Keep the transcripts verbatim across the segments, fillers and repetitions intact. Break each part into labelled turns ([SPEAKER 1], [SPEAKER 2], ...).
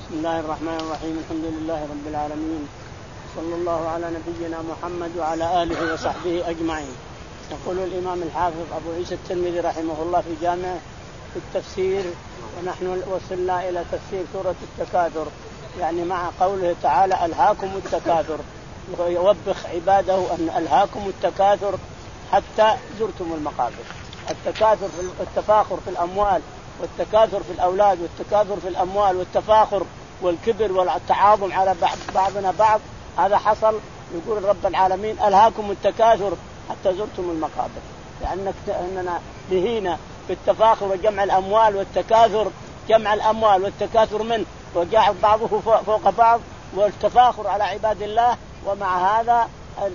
[SPEAKER 1] بسم الله الرحمن الرحيم. الحمد لله رب العالمين، صلى الله على نبينا محمد وعلى آله وصحبه أجمعين. يقول الإمام الحافظ أبو عيسى الترمذي رحمه الله في جامع في التفسير، ونحن وصلنا إلى تفسير سورة التكاثر، يعني مع قوله تعالى ألهاكم التكاثر، يوبخ عباده أن ألهاكم التكاثر حتى زرتم المقابر. التكاثر في التفاخر في الأموال، والتكاثر في الأولاد، والتكاثر في الأموال، والتفاخر والكبر والتعاظم على بعضنا بعض، هذا حصل. يقول رب العالمين ألهاكم التكاثر حتى زرتم المقابر، لأنك أننا لهينا بالتفاخر وجمع الأموال والتكاثر، جمع الأموال والتكاثر منه وجعل بعضه فوق بعض والتفاخر على عباد الله، ومع هذا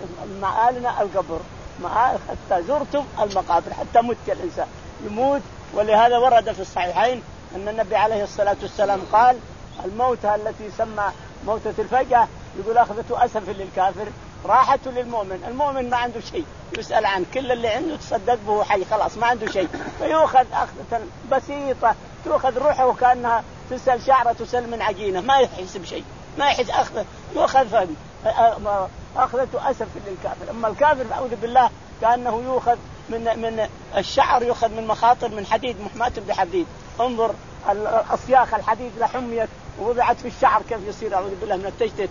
[SPEAKER 1] مآلنا القبر، حتى زرتم المقابر، حتى مت الإنسان يموت. ولهذا ورد في الصحيحين أن النبي عليه الصلاة والسلام قال الموتة التي سمى موتة الفجأة، يقول أخذة أسف للكافر راحة للمؤمن. المؤمن ما عنده شيء يسأل عنه، كل اللي عنده تصدق به حي، خلاص ما عنده شيء، فيأخذ أخذة بسيطة تأخذ روحه كأنها تسأل شعرة تسل من عجينة، ما يحس بشيء، ما يحس أخذ يأخذ فهم أخذة أسف للكافر. أما الكافر نعوذ بالله كأنه يأخذ من من الشعر، يأخذ من مخاطر من حديد محماة بحديد. انظر الأصياخ الحديد لحميت ووضعت في الشعر كيف يصير أعوذ بالله من التجتة.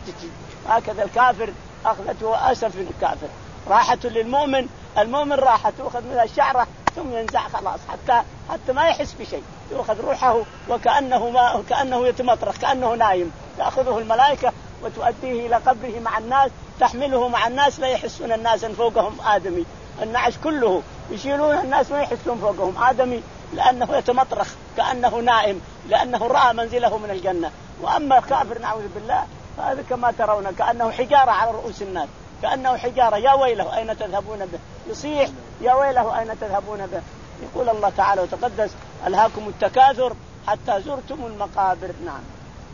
[SPEAKER 1] هكذا الكافر أخذته أسف للكافر، راحة للمؤمن. المؤمن راحة تأخذ من الشعرة ثم ينزع خلاص، حتى حتى ما يحس بشيء، يأخذ روحه وكأنه ما كأنه يتمطرخ، كأنه نايم، تأخذه الملائكة وتؤديه إلى قبره مع الناس، تحمله مع الناس، لا يحسون الناس أن فوقهم آدمي، النعش كله يشيلون الناس ما يحسون فوقهم آدمي، لأنه يتمطرخ كأنه نائم، لأنه رأى منزله من الجنة. وأما الكافر نعوذ بالله هذا كما ترون كأنه حجارة على رؤوس الناس، كأنه حجارة، يا ويله أين تذهبون به، يصيح يا ويله أين تذهبون به. يقول الله تعالى وتقدس ألهاكم التكاثر حتى زرتم المقابر. نعم.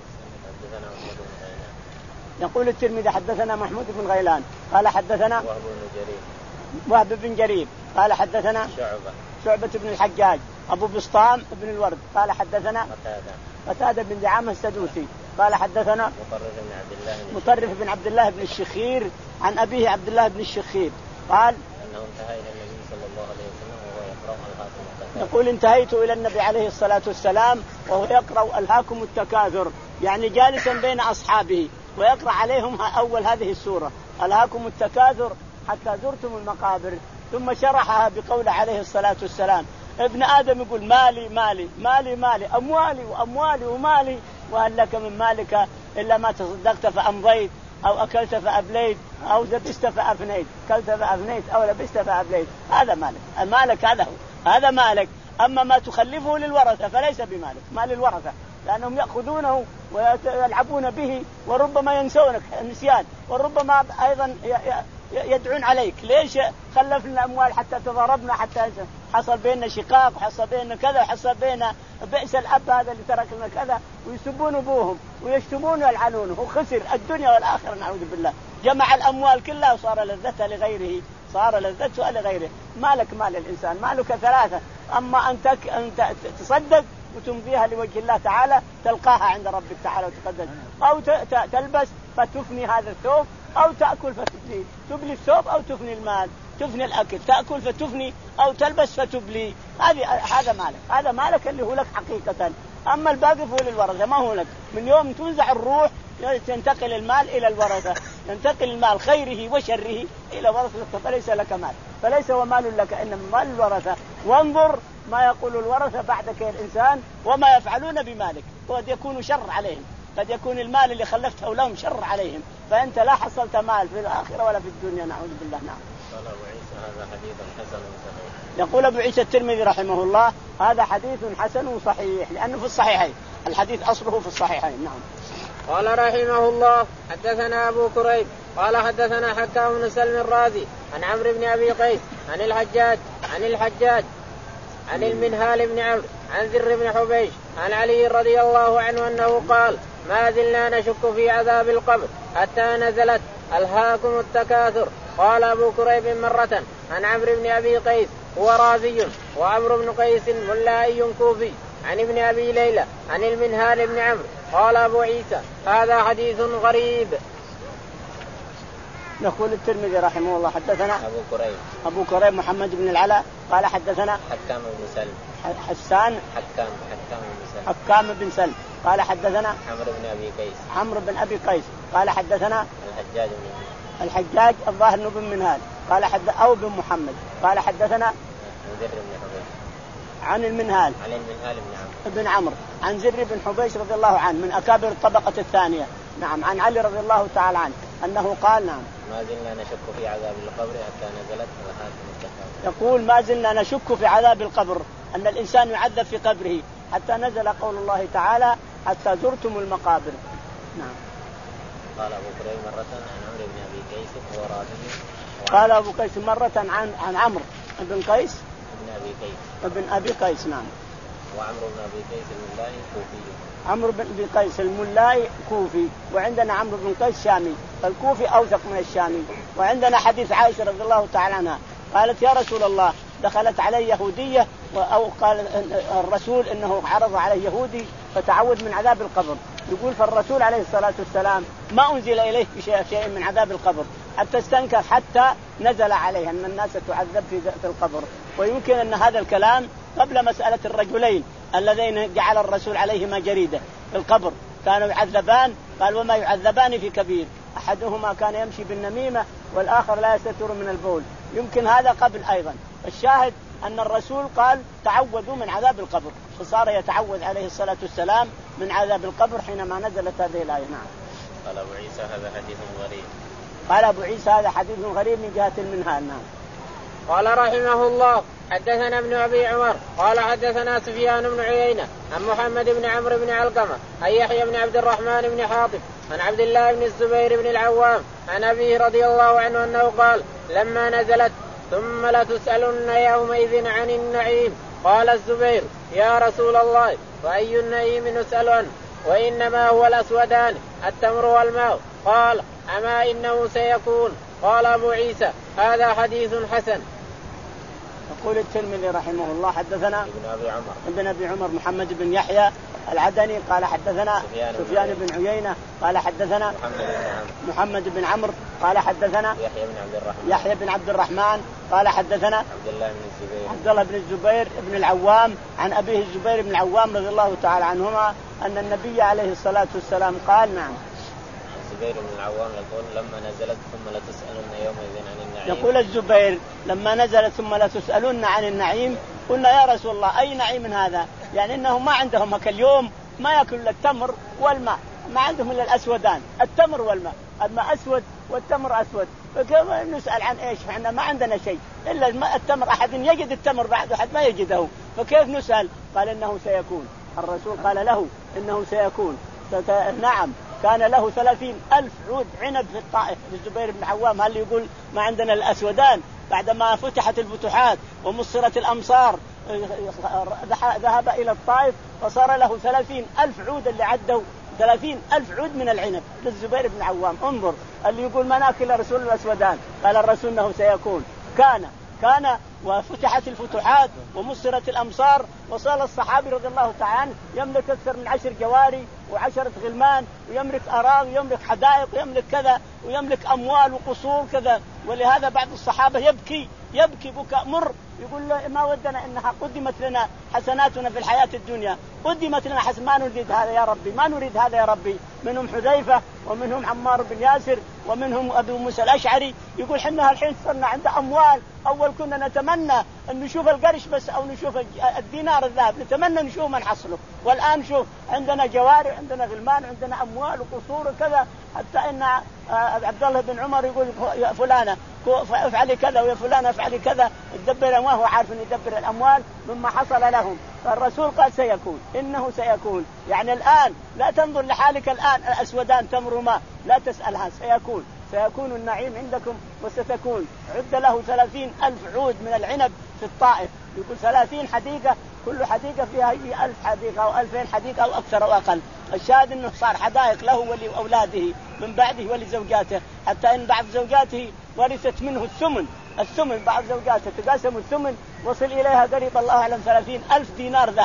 [SPEAKER 1] يقول الترمذي حدثنا محمود بن غيلان قال حدثنا وهب بن جرير قال حدثنا
[SPEAKER 2] شعبة
[SPEAKER 1] شعبة بن الحجاج أبو بسطام بن الورد قال حدثنا قتادة بن دعامة السدوسي قال حدثنا مطرف بن عبد الله بن الشخير عن أبيه عبد الله بن الشخير قال
[SPEAKER 2] أنه انتهى إلى النبي صلى الله عليه وسلم وهو يقرأ ألهاكم التكاثر.
[SPEAKER 1] يقول انتهيت إلى النبي عليه الصلاة والسلام وهو يقرأ ألهاكم التكاثر، يعني جالسا بين أصحابه ويقرأ عليهم أول هذه السورة ألهاكم التكاثر حتى زرتم المقابر، ثم شرحها بقول عليه الصلاة والسلام ابن آدم يقول مالي مالي مالي مالي أموالي وأموالي ومالي، وهل لك من مالك إلا ما تصدقت فأمضيت أو أكلت فأبليت أو لبست فأفنيت، أكلت فأفنيت أو لبست فأبليت، هذا مالك، المالك هذا هو، هذا مالك. أما ما تخلفه للورثة فليس بمالك، مال الورثة، لأنهم يأخذونه ويلعبون به وربما ينسونك النسيان، وربما أيضا يدعون عليك ليش خلف لنا أموال حتى تضاربنا، حتى حصل بيننا شقاق وحصل بيننا كذا وحصل بيننا بئس الأب هذا اللي ترك لنا كذا، ويسبون أبوهم ويشتمون ويلعنونه، وخسر الدنيا والآخرة نعوذ بالله. جمع الأموال كلها وصار لذتها لغيره، صار لذتها لغيره. مالك مال الإنسان مالك ثلاثة، أما أن تصدق وتمضيها لوجه الله تعالى تلقاها عند ربك تعالى وتقدس، أو تلبس فتفني هذا الثوب، أو تأكل فتبلي، تبلي الثوب أو تفني المال، تفني الأكل، تأكل فتفني أو تلبس فتبلي، هذه هذا مالك، هذا مالك اللي هو لك حقيقة. أما الباقي فهو للورثة، ما هو لك. من يوم تنزع الروح ينتقل المال إلى الورثة، ينتقل المال خيره وشره إلى ورثة، فليس لك مال، فليس هو مال لك إنما مال الورثة. وانظر ما يقول الورثة بعدك يا الإنسان وما يفعلون بمالك، قد يكون شر عليهم، قد يكون المال اللي خلفته لهم شر عليهم، فأنت لا حصلت مال في الآخرة ولا في الدنيا نعوذ بالله. نعم.
[SPEAKER 2] قال أبو عيسى هذا حديث حسن صحيح.
[SPEAKER 1] يقول أبو عيسى الترمذي رحمه الله هذا حديث حسن صحيح، لأنه في الصحيحين، الحديث أصله في الصحيحين. نعم.
[SPEAKER 3] قال رحمه الله حدثنا أبو كريب قال حدثنا حكام بن سلم الرازي عن عمرو بن أبي قيس عن الحجاج عن الحجاج عن المنهال بن عمرو عن ذر بن حبيش عن علي رضي الله عنه أنه قال ما زلنا نشك في عذاب القبر حتى نزلت ألهاكم التكاثر. قال أبو كريب مرة عن عمرو بن أبي قيس هو رازي وعمرو بن قيس ملائي كوفي عن ابن أبي ليلى عن المنهال بن عمرو قال أبو عيسى هذا حديث غريب.
[SPEAKER 1] يقول الترمذي رحمه الله حدثنا
[SPEAKER 2] أبو كريب
[SPEAKER 1] أبو كريب محمد بن العلاء قال حدثنا
[SPEAKER 2] حكام بن سلم
[SPEAKER 1] حسان
[SPEAKER 2] حكام حكام بن سلم
[SPEAKER 1] حكام بن سلم قال حدثنا
[SPEAKER 2] عمرو بن أبي قيس
[SPEAKER 1] عمرو بن أبي قيس قال حدثنا
[SPEAKER 2] الحجاج بن
[SPEAKER 1] الحجاج الظاهر بن منهال قال حد أو بن محمد قال حدثنا
[SPEAKER 2] زر بن حبيش
[SPEAKER 1] عن المنهال
[SPEAKER 2] عن المنهال بن عمرو
[SPEAKER 1] بن عمرو عن زر بن حبيش رضي الله عنه من أكابر الطبقة الثانية. نعم. عن علي رضي الله تعالى عنه أنه قال نعم
[SPEAKER 2] ما زلنا نشك في عذاب القبر حتى نزلت وهذا المستقبل.
[SPEAKER 1] يقول ما زلنا نشك في عذاب القبر أن الإنسان يعذب في قبره حتى نزل قول الله تعالى حتى زرتم المقابر. نعم.
[SPEAKER 2] قال أبو كريم مرة عن عمرو بن أبي قيس هو راضي.
[SPEAKER 1] قال أبو قيس مرة عن عن عمرو بن قيس
[SPEAKER 2] بن أبي قيس
[SPEAKER 1] ابن أبي قيس. نعم.
[SPEAKER 2] وعمرو بن أبي قيس الملائي كوفي.
[SPEAKER 1] عمرو بن أبي قيس الملائي كوفي وعندنا عمرو بن قيس شامي فالكوفي أوثق من الشامي. وعندنا حديث عائشة رضي الله تعالى عنها قالت يا رسول الله دخلت علي يهودية أو قال الرسول إنه عرض عليه يهودي فتعوذ من عذاب القبر. يقول فالرسول عليه الصلاة والسلام ما أنزل إليه شيء من عذاب القبر حتى استنكر حتى نزل عليه أن الناس تعذب في القبر. ويمكن أن هذا الكلام قبل مسألة الرجلين اللذين جعل الرسول عليهما جريدة في القبر كانوا يعذبان. قال وما يعذبان في كبير أحدهما كان يمشي بالنميمة والآخر لا يستتر من البول. يمكن هذا قبل أيضا. الشاهد أن الرسول قال تعوذوا من عذاب القبر فصار يتعوذ عليه الصلاة والسلام من عذاب القبر حينما نزلت هذه الآية. نعم.
[SPEAKER 2] قال أبو عيسى هذا حديث غريب.
[SPEAKER 1] قال أبو عيسى هذا حديث غريب من جهة المنهال. نعم.
[SPEAKER 3] قال رحمه الله حدثنا ابن أبي عمر قال حدثنا سفيان بن عيينة عن محمد بن عمرو بن علقمة عن يحيى بن عبد الرحمن بن حاطب عن عبد الله بن الزبير بن العوام عن أبيه رضي الله عنه أنه قال لما نزلت ثم لتسألن يومئذ عن النعيم قال الزبير يا رسول الله وأي النعيم نسأل عنه وإنما هو الأسودان التمر والماء قال أما إنه سيكون. قال أبو عيسى هذا حديث حسن.
[SPEAKER 1] يقول الترمذي رحمه الله حدثنا
[SPEAKER 2] ابن أبي عمر
[SPEAKER 1] ابن أبي عمر محمد بن يحيى العدني قال حدثنا
[SPEAKER 2] سفيان,
[SPEAKER 1] سفيان بن عيينة قال حدثنا
[SPEAKER 2] محمد
[SPEAKER 1] بن عمرو قال حدثنا
[SPEAKER 2] يحيى بن عبد الرحمن
[SPEAKER 1] يحيى بن عبد الرحمن قال حدثنا
[SPEAKER 2] عبد الله بن الزبير
[SPEAKER 1] عبد الله بن الزبير بن العوام عن أبيه الزبير بن العوام رضي الله تعالى عنهما أن النبي عليه الصلاة والسلام قال نعم.
[SPEAKER 2] الزبير بن العوام يقول لما نزلت ثم لتسألن يومئذ عن النعيم.
[SPEAKER 1] يقول الزبير لما نزلت ثم لتسألن عن النعيم قلنا يا رسول الله أي نعيم هذا؟ يعني إنهم ما عندهم هك اليوم ما يأكل التمر والماء ما عندهم إلا الأسودان التمر والماء الماء أسود والتمر أسود فكيف نسأل عن إيش؟ إحنا ما عندنا شيء إلا الماء التمر أحد يجد التمر بعد أحد ما يجده فكيف نسأل؟ قال إنه سيكون. الرسول قال له إنه سيكون. نعم. كان له ثلاثين ألف عود عنب في الطائف. الزبير بن عوام هل يقول ما عندنا الأسودان بعدما فتحت الفتوحات ومصرت الأمصار ذهب إلى الطائف فصار له ثلاثين ألف عود اللي عدوا ثلاثين ألف عود من العنب للزبير بن عوام. انظر اللي يقول ما ناكل رسول الأسودان. قال الرسول أنه سيكون. كان كان وفتحت الفتوحات ومصرت الأمصار وصار الصحابي رضي الله تعالى عنه يملك أكثر من عشر جواري وعشرة غلمان ويملك أراضي ويملك حدائق ويملك كذا ويملك أموال وقصور كذا. ولهذا بعض الصحابة يبكي يبكي بكاء مر يقول له ما ودنا إنها قدمت لنا حسناتنا في الحياة الدنيا قدمت لنا حسن ما نريد هذا يا ربي ما نريد هذا يا ربي. منهم حذيفة ومنهم عمار بن ياسر ومنهم أبو موسى الأشعري يقول حنا الحين صرنا عند أموال. أول كنا نتمنى أن نشوف القرش بس أو نشوف الدينار الذهب نتمنى نشوف من حصله. والآن شوف عندنا جواري عندنا غلمان عندنا أموال وقصور وكذا حتى إن عبد الله بن عمر يقول يا فلانة افعلي كذا ويا فلانة افعلي كذا تدبر ما هو عارف أن يدبر الأموال مما حصل لهم. فالرسول قال سيكون إنه سيكون. يعني الآن لا تنظر لحالك الآن الأسودان تمر ما لا تسألها سيكون سيكون النعيم عندكم وستكون. عد له ثلاثين ألف عود من العنب في الطائف. يقول ثلاثين حديقة كل حديقة فيها ألف حديقة أو ألفين حديقة أو أكثر أو أقل. الشاهد أنه صار حدائق له ولأولاده من بعده ولزوجاته حتى إن بعض زوجاته ورثت منه الثمن الثمن بعض زوجاته تقاسم الثمن وصل إليها قريب الله أعلم ثلاثين ألف دينار ذهب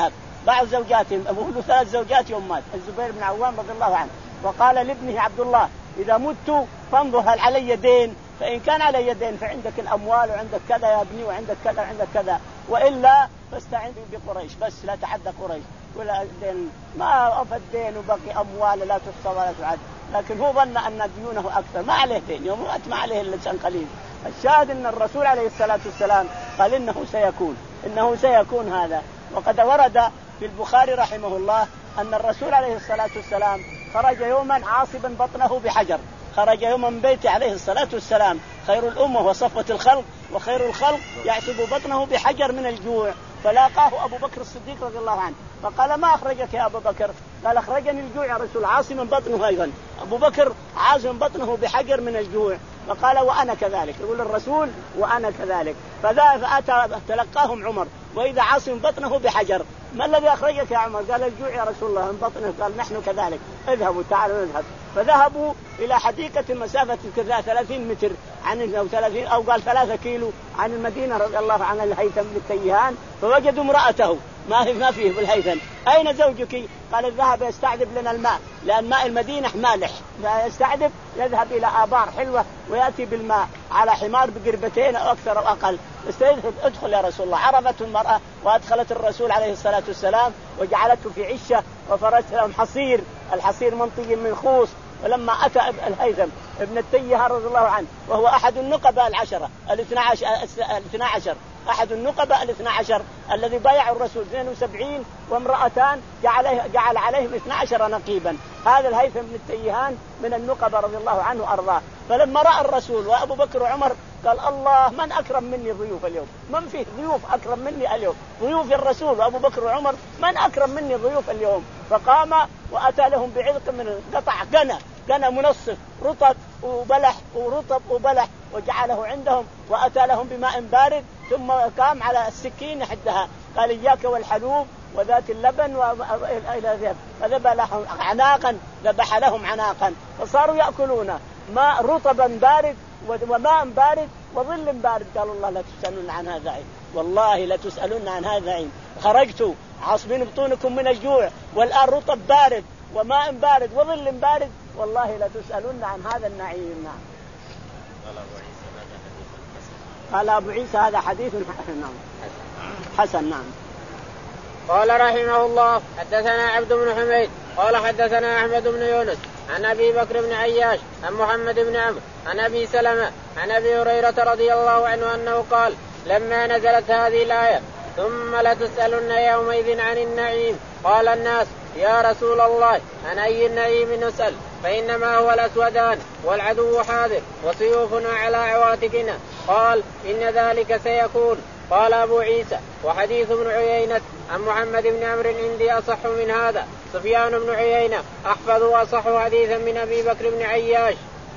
[SPEAKER 1] بعض زوجاتهم، أقول له ثلاث زوجات يوم مات الزبير بن عوام رضي الله عنه، وقال لابنه عبد الله إذا مت فانظر هل علي دين، فإن كان علي دين فعندك الأموال وعندك كذا يا ابني وعندك كذا وعندك كذا، وإلا فاستعن بقريش بس لا تحدى قريش ولا دين، ما أفد دين وبقي أموال لا تحصى ولا تعد، لكن هو ظن أن ديونه أكثر، ما عليه دين يوم مات ما عليه اللسان قليل. الشاهد أن الرسول عليه الصلاة والسلام قال إنه سيكون إنه سيكون هذا. وقد ورد في البخاري رحمه الله أن الرسول عليه الصلاة والسلام خرج يوما عاصبا بطنه بحجر، خرج يوما من بيته عليه الصلاة والسلام خير الأمة وصفوة الخلق وخير الخلق يعصب بطنه بحجر من الجوع، فلاقاه أبو بكر الصديق رضي الله عنه فقال ما أخرجك يا أبو بكر؟ قال أخرجني الجوع يا رسول، عاصما بطنه أيضا أبو بكر عاصم بطنه بحجر من الجوع، فقال وأنا كذلك، يقول الرسول وأنا كذلك. فذا فأتى تلقاهم عمر وإذا عاصم بطنه بحجر، ما الذي أخرجك يا عمر؟ قال الجوع يا رسول الله من بطنه. قال نحن كذلك، اذهبوا تعالوا نذهب. فذهبوا إلى حديقة مسافة كذا ثلاثين متر عن أو ثلاثين أو قال ثلاثة كيلو عن المدينة رضي الله عنها الهيثم بن التيهان، فوجدوا امرأته ما ما فيه بالهيثم، أين زوجك؟ قال ذهب يستعذب لنا الماء لأن ماء المدينة مالح، لا يستعذب يذهب إلى آبار حلوة ويأتي بالماء على حمار بقربتين أو أكثر أو أقل. استيذهب ادخل يا رسول الله. عرفته المرأة وأدخلت الرسول عليه الصلاة والسلام وجعلته في عشة وفرشت لهم حصير، الحصير منطي من خوص. ولما أتى الهيثم ابن التيهان رضي الله عنه وهو أحد النقباء العشرة الاثنى عشر, الاثنى عشر أحد النقباء الاثنى عشر الذي بايعوا الرسول اثنين وسبعين وامرأتان جعل, جعل عليهم اثنى عشر نقيبا، هذا الهيثم بن التيهان من النقباء رضي الله عنه وأرضاه. فلما رأى الرسول وأبو بكر وعمر قال الله من أكرم مني ضيوف اليوم، من فيه ضيوف أكرم مني اليوم، ضيوف الرسول وأبو بكر وعمر من أكرم مني ضيوف اليوم. فقام وأتى لهم بعلق من قطع قنا قنا منصف رطب وبلح ورطب وبلح وجعله عندهم، وأتى لهم بماء بارد ثم قام على السكين حدها قال إياك والحلوب وذات اللبن وإلى ذهب، فذبح لهم عناقا ذبح لهم عناقا، فصاروا يأكلون ماء رطبا بارد وماء بارد وظل بارد. قالوا الله لا تسألون عن هذا عين، والله لا تسألون عن هذا عين، خرجتوا عاصبين بطونكم من الجوع والآن رطب بارد وماء بارد وظل بارد، والله لا تسألون عن هذا النعيم. نعم. قال أبو عيسى هذا حديث نعم حسن. نعم.
[SPEAKER 3] قال رحمه الله حدثنا عبد بن حميد قال حدثنا أحمد بن يونس عن أبي بكر بن عياش عن محمد بن عمرو عن أبي سلمة عن أبي هريرة رضي الله عنه أنه قال لما نزلت هذه الآية ثم لتسألن يومئذ عن النعيم قال الناس يا رسول الله عن أي النعيم نسأل؟ فإنما هو الأسودان والعدو حاضر وسيوفنا على عواتقنا. قال إن ذلك سيكون. قال أبو عيسى وحديث ابن عيينة عن محمد بن عمرو عندي أصح من هذا. سفيان بن عيينة أحفظ وأصح حديثا من أبي بكر بن عياش.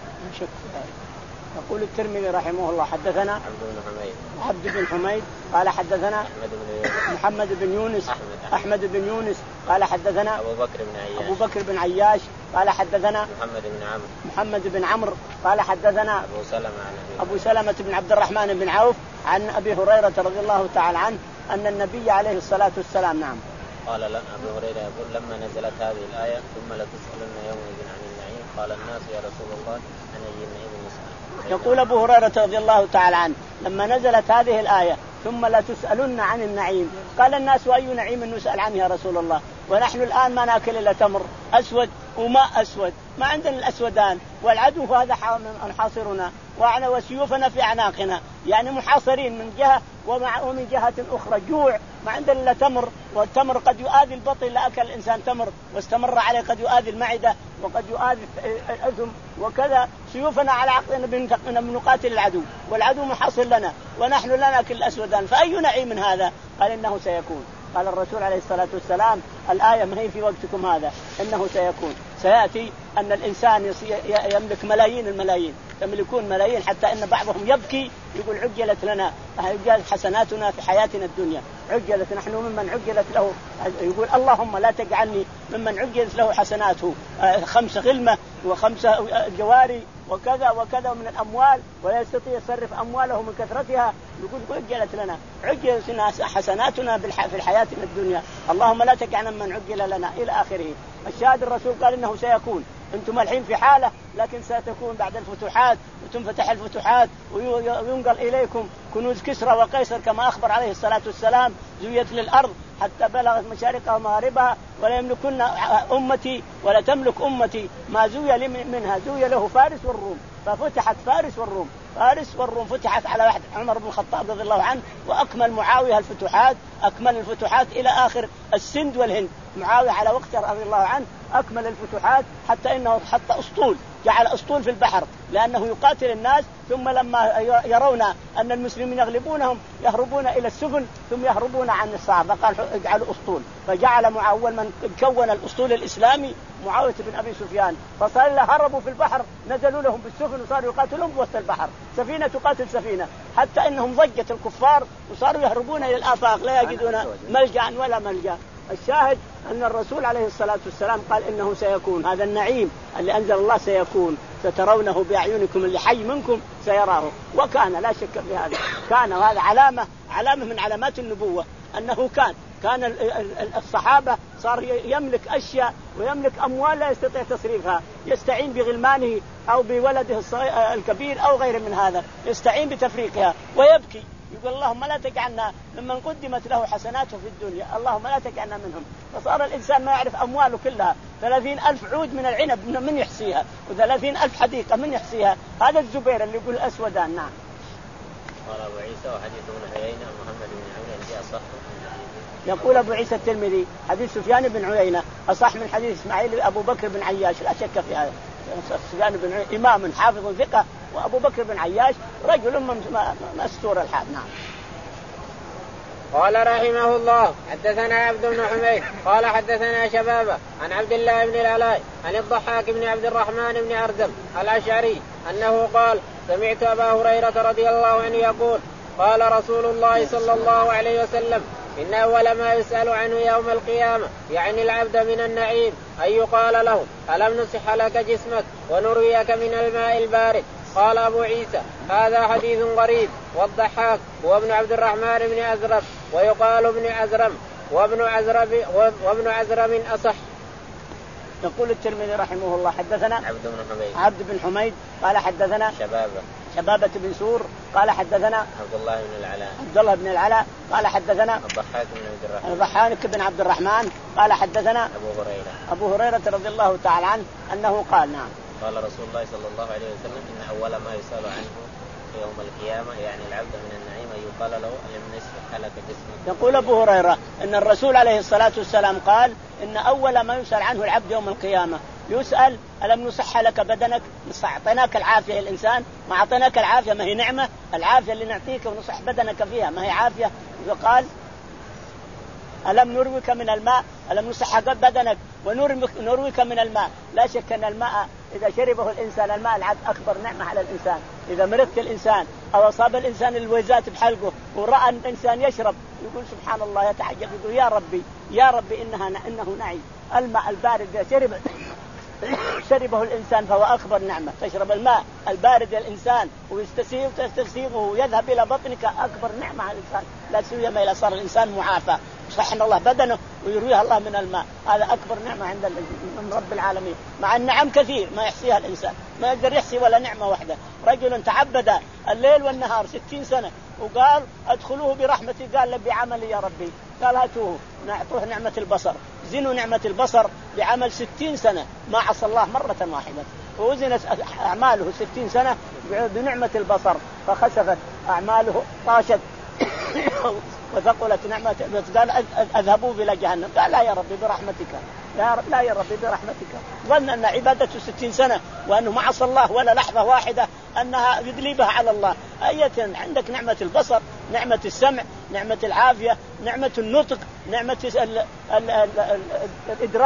[SPEAKER 1] يقول الترمذي رحمه الله حدثنا
[SPEAKER 2] عبد بن حميد
[SPEAKER 1] عبد بن حميد قال حدثنا
[SPEAKER 2] أحمد بن
[SPEAKER 1] محمد بن يونس
[SPEAKER 2] أحمد,
[SPEAKER 1] أحمد بن يونس قال حدثنا
[SPEAKER 2] أبو بكر بن عياش
[SPEAKER 1] أبو بكر بن عياش قال حدثنا
[SPEAKER 2] محمد بن عمرو
[SPEAKER 1] محمد بن عمرو قال حدثنا
[SPEAKER 2] أبو سلمة عن
[SPEAKER 1] أبو سلمة بن عبد الرحمن بن عوف عن أبي هريرة رضي الله تعالى عنه أن النبي عليه الصلاة والسلام نعم
[SPEAKER 2] قال لنا أبو هريرة يقول لما نزلت هذه الآية ثم لتسألن يومئذ عن النعيم قال الناس يا رسول الله عن أي النعيم نسأل؟
[SPEAKER 1] يقول أبو هريرة رضي الله تعالى عنه لما نزلت هذه الآية ثم لا تسألن عن النعيم قال الناس وأي نعيم نسأل عنه يا رسول الله؟ ونحن الآن ما نأكل إلا تمر أسود وماء أسود، ما عندنا الأسودان، والعدو هذا حاصرنا وعنا وسيوفنا في أعناقنا، يعني محاصرين من جهة ومن جهة أخرى، جوع، ما عندنا إلا تمر، والتمر قد يؤذي البطن إذا أكل الإنسان تمر واستمر عليه، قد يؤذي المعدة وقد يؤذي الأذن وكذا، سيوفنا على عقلنا بنقاتل العدو والعدو محاصر لنا ونحن لا نأكل الأسودان، فأي نعيم من هذا؟ قال إنه سيكون. قال الرسول عليه الصلاة والسلام الآية ما هي في وقتكم هذا، إنه سيكون، سيأتي أن الإنسان يملك ملايين الملايين، يملكون ملايين حتى إن بعضهم يبكي يقول عجلت لنا عجلت حسناتنا في حياتنا الدنيا، عجلت نحن ممن عجلت له. يقول اللهم لا تجعلني ممن عجلت له حسناته خمس غلمة وخمس جواري وكذا وكذا من الأموال ولا يستطيع يصرف أمواله من كثرتها. يقول عجلت لنا عجلت لنا حسناتنا في الحياة الدنيا، اللهم لا تجعلنا من عجل لنا إلى آخره. الشاهد الرسول قال إنه سيكون، أنتم الحين في حالة لكن ستكون بعد الفتوحات وتنفتح الفتوحات وينقل إليكم كنوز كسرى وقيصر كما أخبر عليه الصلاة والسلام، زويت للأرض حتى بلغت مشارقها ومغاربها ولا يملكن أمتي ولا تملك أمتي ما زوي منها، زوي له فارس والروم ففتحت فارس والروم، فارس والروم فتحت على واحد عمر بن الخطاب رضي الله عنه، وأكمل معاوية الفتوحات، أكمل الفتوحات إلى آخر السند والهند. معاوية على وقت رضي الله عنه أكمل الفتوحات حتى إنه حط أسطول، جعل أسطول في البحر لأنه يقاتل الناس، ثم لما يرون أن المسلمين يغلبونهم يهربون إلى السفن ثم يهربون عن الصعب، قال اجعلوا أسطول، فجعل مع أول من كون الأسطول الإسلامي معاوية بن أبي سفيان، فصار هربوا في البحر نزلوا لهم بالسفن وصاروا يقاتلون بوسط البحر، سفينة تقاتل سفينة، حتى إنهم ضجت الكفار وصاروا يهربون إلى الآفاق لا يجدون ملجأ ولا ملجأ. الشاهد أن الرسول عليه الصلاة والسلام قال إنه سيكون هذا النعيم اللي أنزل الله سيكون، سترونه بأعينكم اللي حي منكم سيراه، وكان لا شك في هذا، كان هذا علامة علامة من علامات النبوة أنه كان كان الصحابة صار يملك أشياء ويملك أموال لا يستطيع تصريفها، يستعين بغلمانه أو بولده الكبير أو غير من هذا، يستعين بتفريقها ويبكي يقول اللهم لا تجعلنا ممن قدمت له حسناته في الدنيا، اللهم لا تجعلنا منهم. فصار الإنسان ما يعرف أمواله كلها، ثلاثين ألف عود من العنب من يحصيها، وثلاثين ألف حديقة من يحصيها. هذا الزبير اللي يقول الأسودان. نعم.
[SPEAKER 2] قال أبو عيسى وحديث ابن عيينة محمد بن عيينة أصح.
[SPEAKER 1] يقول أبو عيسى الترمذي حديث سفيان بن عيينة أصح من حديث إسماعيل أبو بكر بن عياش، لا شك في هذا. سفيان بن عيينة إمام حافظ ثقة، وأبو بكر بن عياش رجل مستور الحال. نعم.
[SPEAKER 3] قال رحمه الله حدثنا عبد بن حميد قال حدثنا شبابة عن عبد الله بن العلاء عن الضحاك بن عبد الرحمن بن أرزم الأشعري أنه قال سمعت أبا هريرة رضي الله عنه يقول قال رسول الله صلى الله عليه وسلم إن أول ما يسأل عنه يوم القيامة يعني العبد من النعيم أن يقال له ألم نصح لك جسمك ونرويك من الماء البارد. قال أبو عيسى هذا حديث غريب. والضحاك هو ابن عبد الرحمن بن أزرم ويقال ابن أزرم وابن أزرم وابن أزرم أصح.
[SPEAKER 1] يقول الترمذي رحمه الله حدثنا
[SPEAKER 2] عبد بن حميد
[SPEAKER 1] عبد بن حميد قال حدثنا
[SPEAKER 2] شبابة
[SPEAKER 1] شبابة بن سور قال حدثنا
[SPEAKER 2] عبد الله بن العلاء
[SPEAKER 1] عبد الله بن العلاء قال حدثنا
[SPEAKER 2] الضحاك بن عبد الرحمن
[SPEAKER 1] الضحاك بن عبد الرحمن قال حدثنا
[SPEAKER 2] أبو هريرة
[SPEAKER 1] أبو هريرة رضي الله تعالى عنه أنه قال نعم
[SPEAKER 2] قال رسول الله صلى الله عليه وسلم إن أول ما يسأل عنه يوم القيامة يعني العبد من النعيم أن يقال له ألم نصح لك جسمك.
[SPEAKER 1] يقول أبو هريرة إن الرسول عليه الصلاة والسلام قال إن أول ما يسأل عنه العبد يوم القيامة يسأل ألم نصح لك بدنك، أعطيناك العافية الإنسان ما أعطيناك العافية ما هي نعمة، العافية اللي نعطيك ونصح بدنك فيها ما هي عافية. وقال ألم نرويك من الماء، ألم نصح بدنك ونرويك من الماء. لا شك أن الماء إذا شربه الإنسان الماء العذب أكبر نعمة على الإنسان. إذا مرضت الإنسان أو أصاب الإنسان الويزات بحلقه ورأى الإنسان يشرب يقول سبحان الله يتعجب يقول يا ربي يا ربي إنها إنه نعيم. الماء البارد إذا شرب شربه الإنسان فهو أكبر نعمة. تشرب الماء البارد الإنسان ويستسيغ تستسيغه ويذهب إلى بطنك أكبر نعمة على الإنسان. لا سيما إلى صار الإنسان معافى صحن الله بدنه ويرويها الله من الماء، هذا أكبر نعمة عند من رب العالمين. مع النعم كثير ما يحصيها الإنسان، ما يقدر يحصي ولا نعمة واحدة. رجل تعبد الليل والنهار ستين سنة وقال أدخلوه برحمتي، قال لي بعملي يا ربي، قال هاتوه نعطوه نعمة البصر، زنوا نعمة البصر بعمل ستين سنة ما عصى الله مرة واحدة، ووزنت أعماله ستين سنة بنعمة البصر فخسفت أعماله طاشت وثقلت نعمة. قال أذهبوا إلى جهنم، قال لا يا ربي برحمتك، لا, رب لا يا ربي برحمتك. ظن أن عبادته ستين سنة وأنه ما عصى الله ولا لحظة واحدة أنها يدليبها على الله. أية عندك نعمة البصر، نعمة السمع، نعمة العافية، نعمة النطق، نعمة ال ال ال ال الإدراك،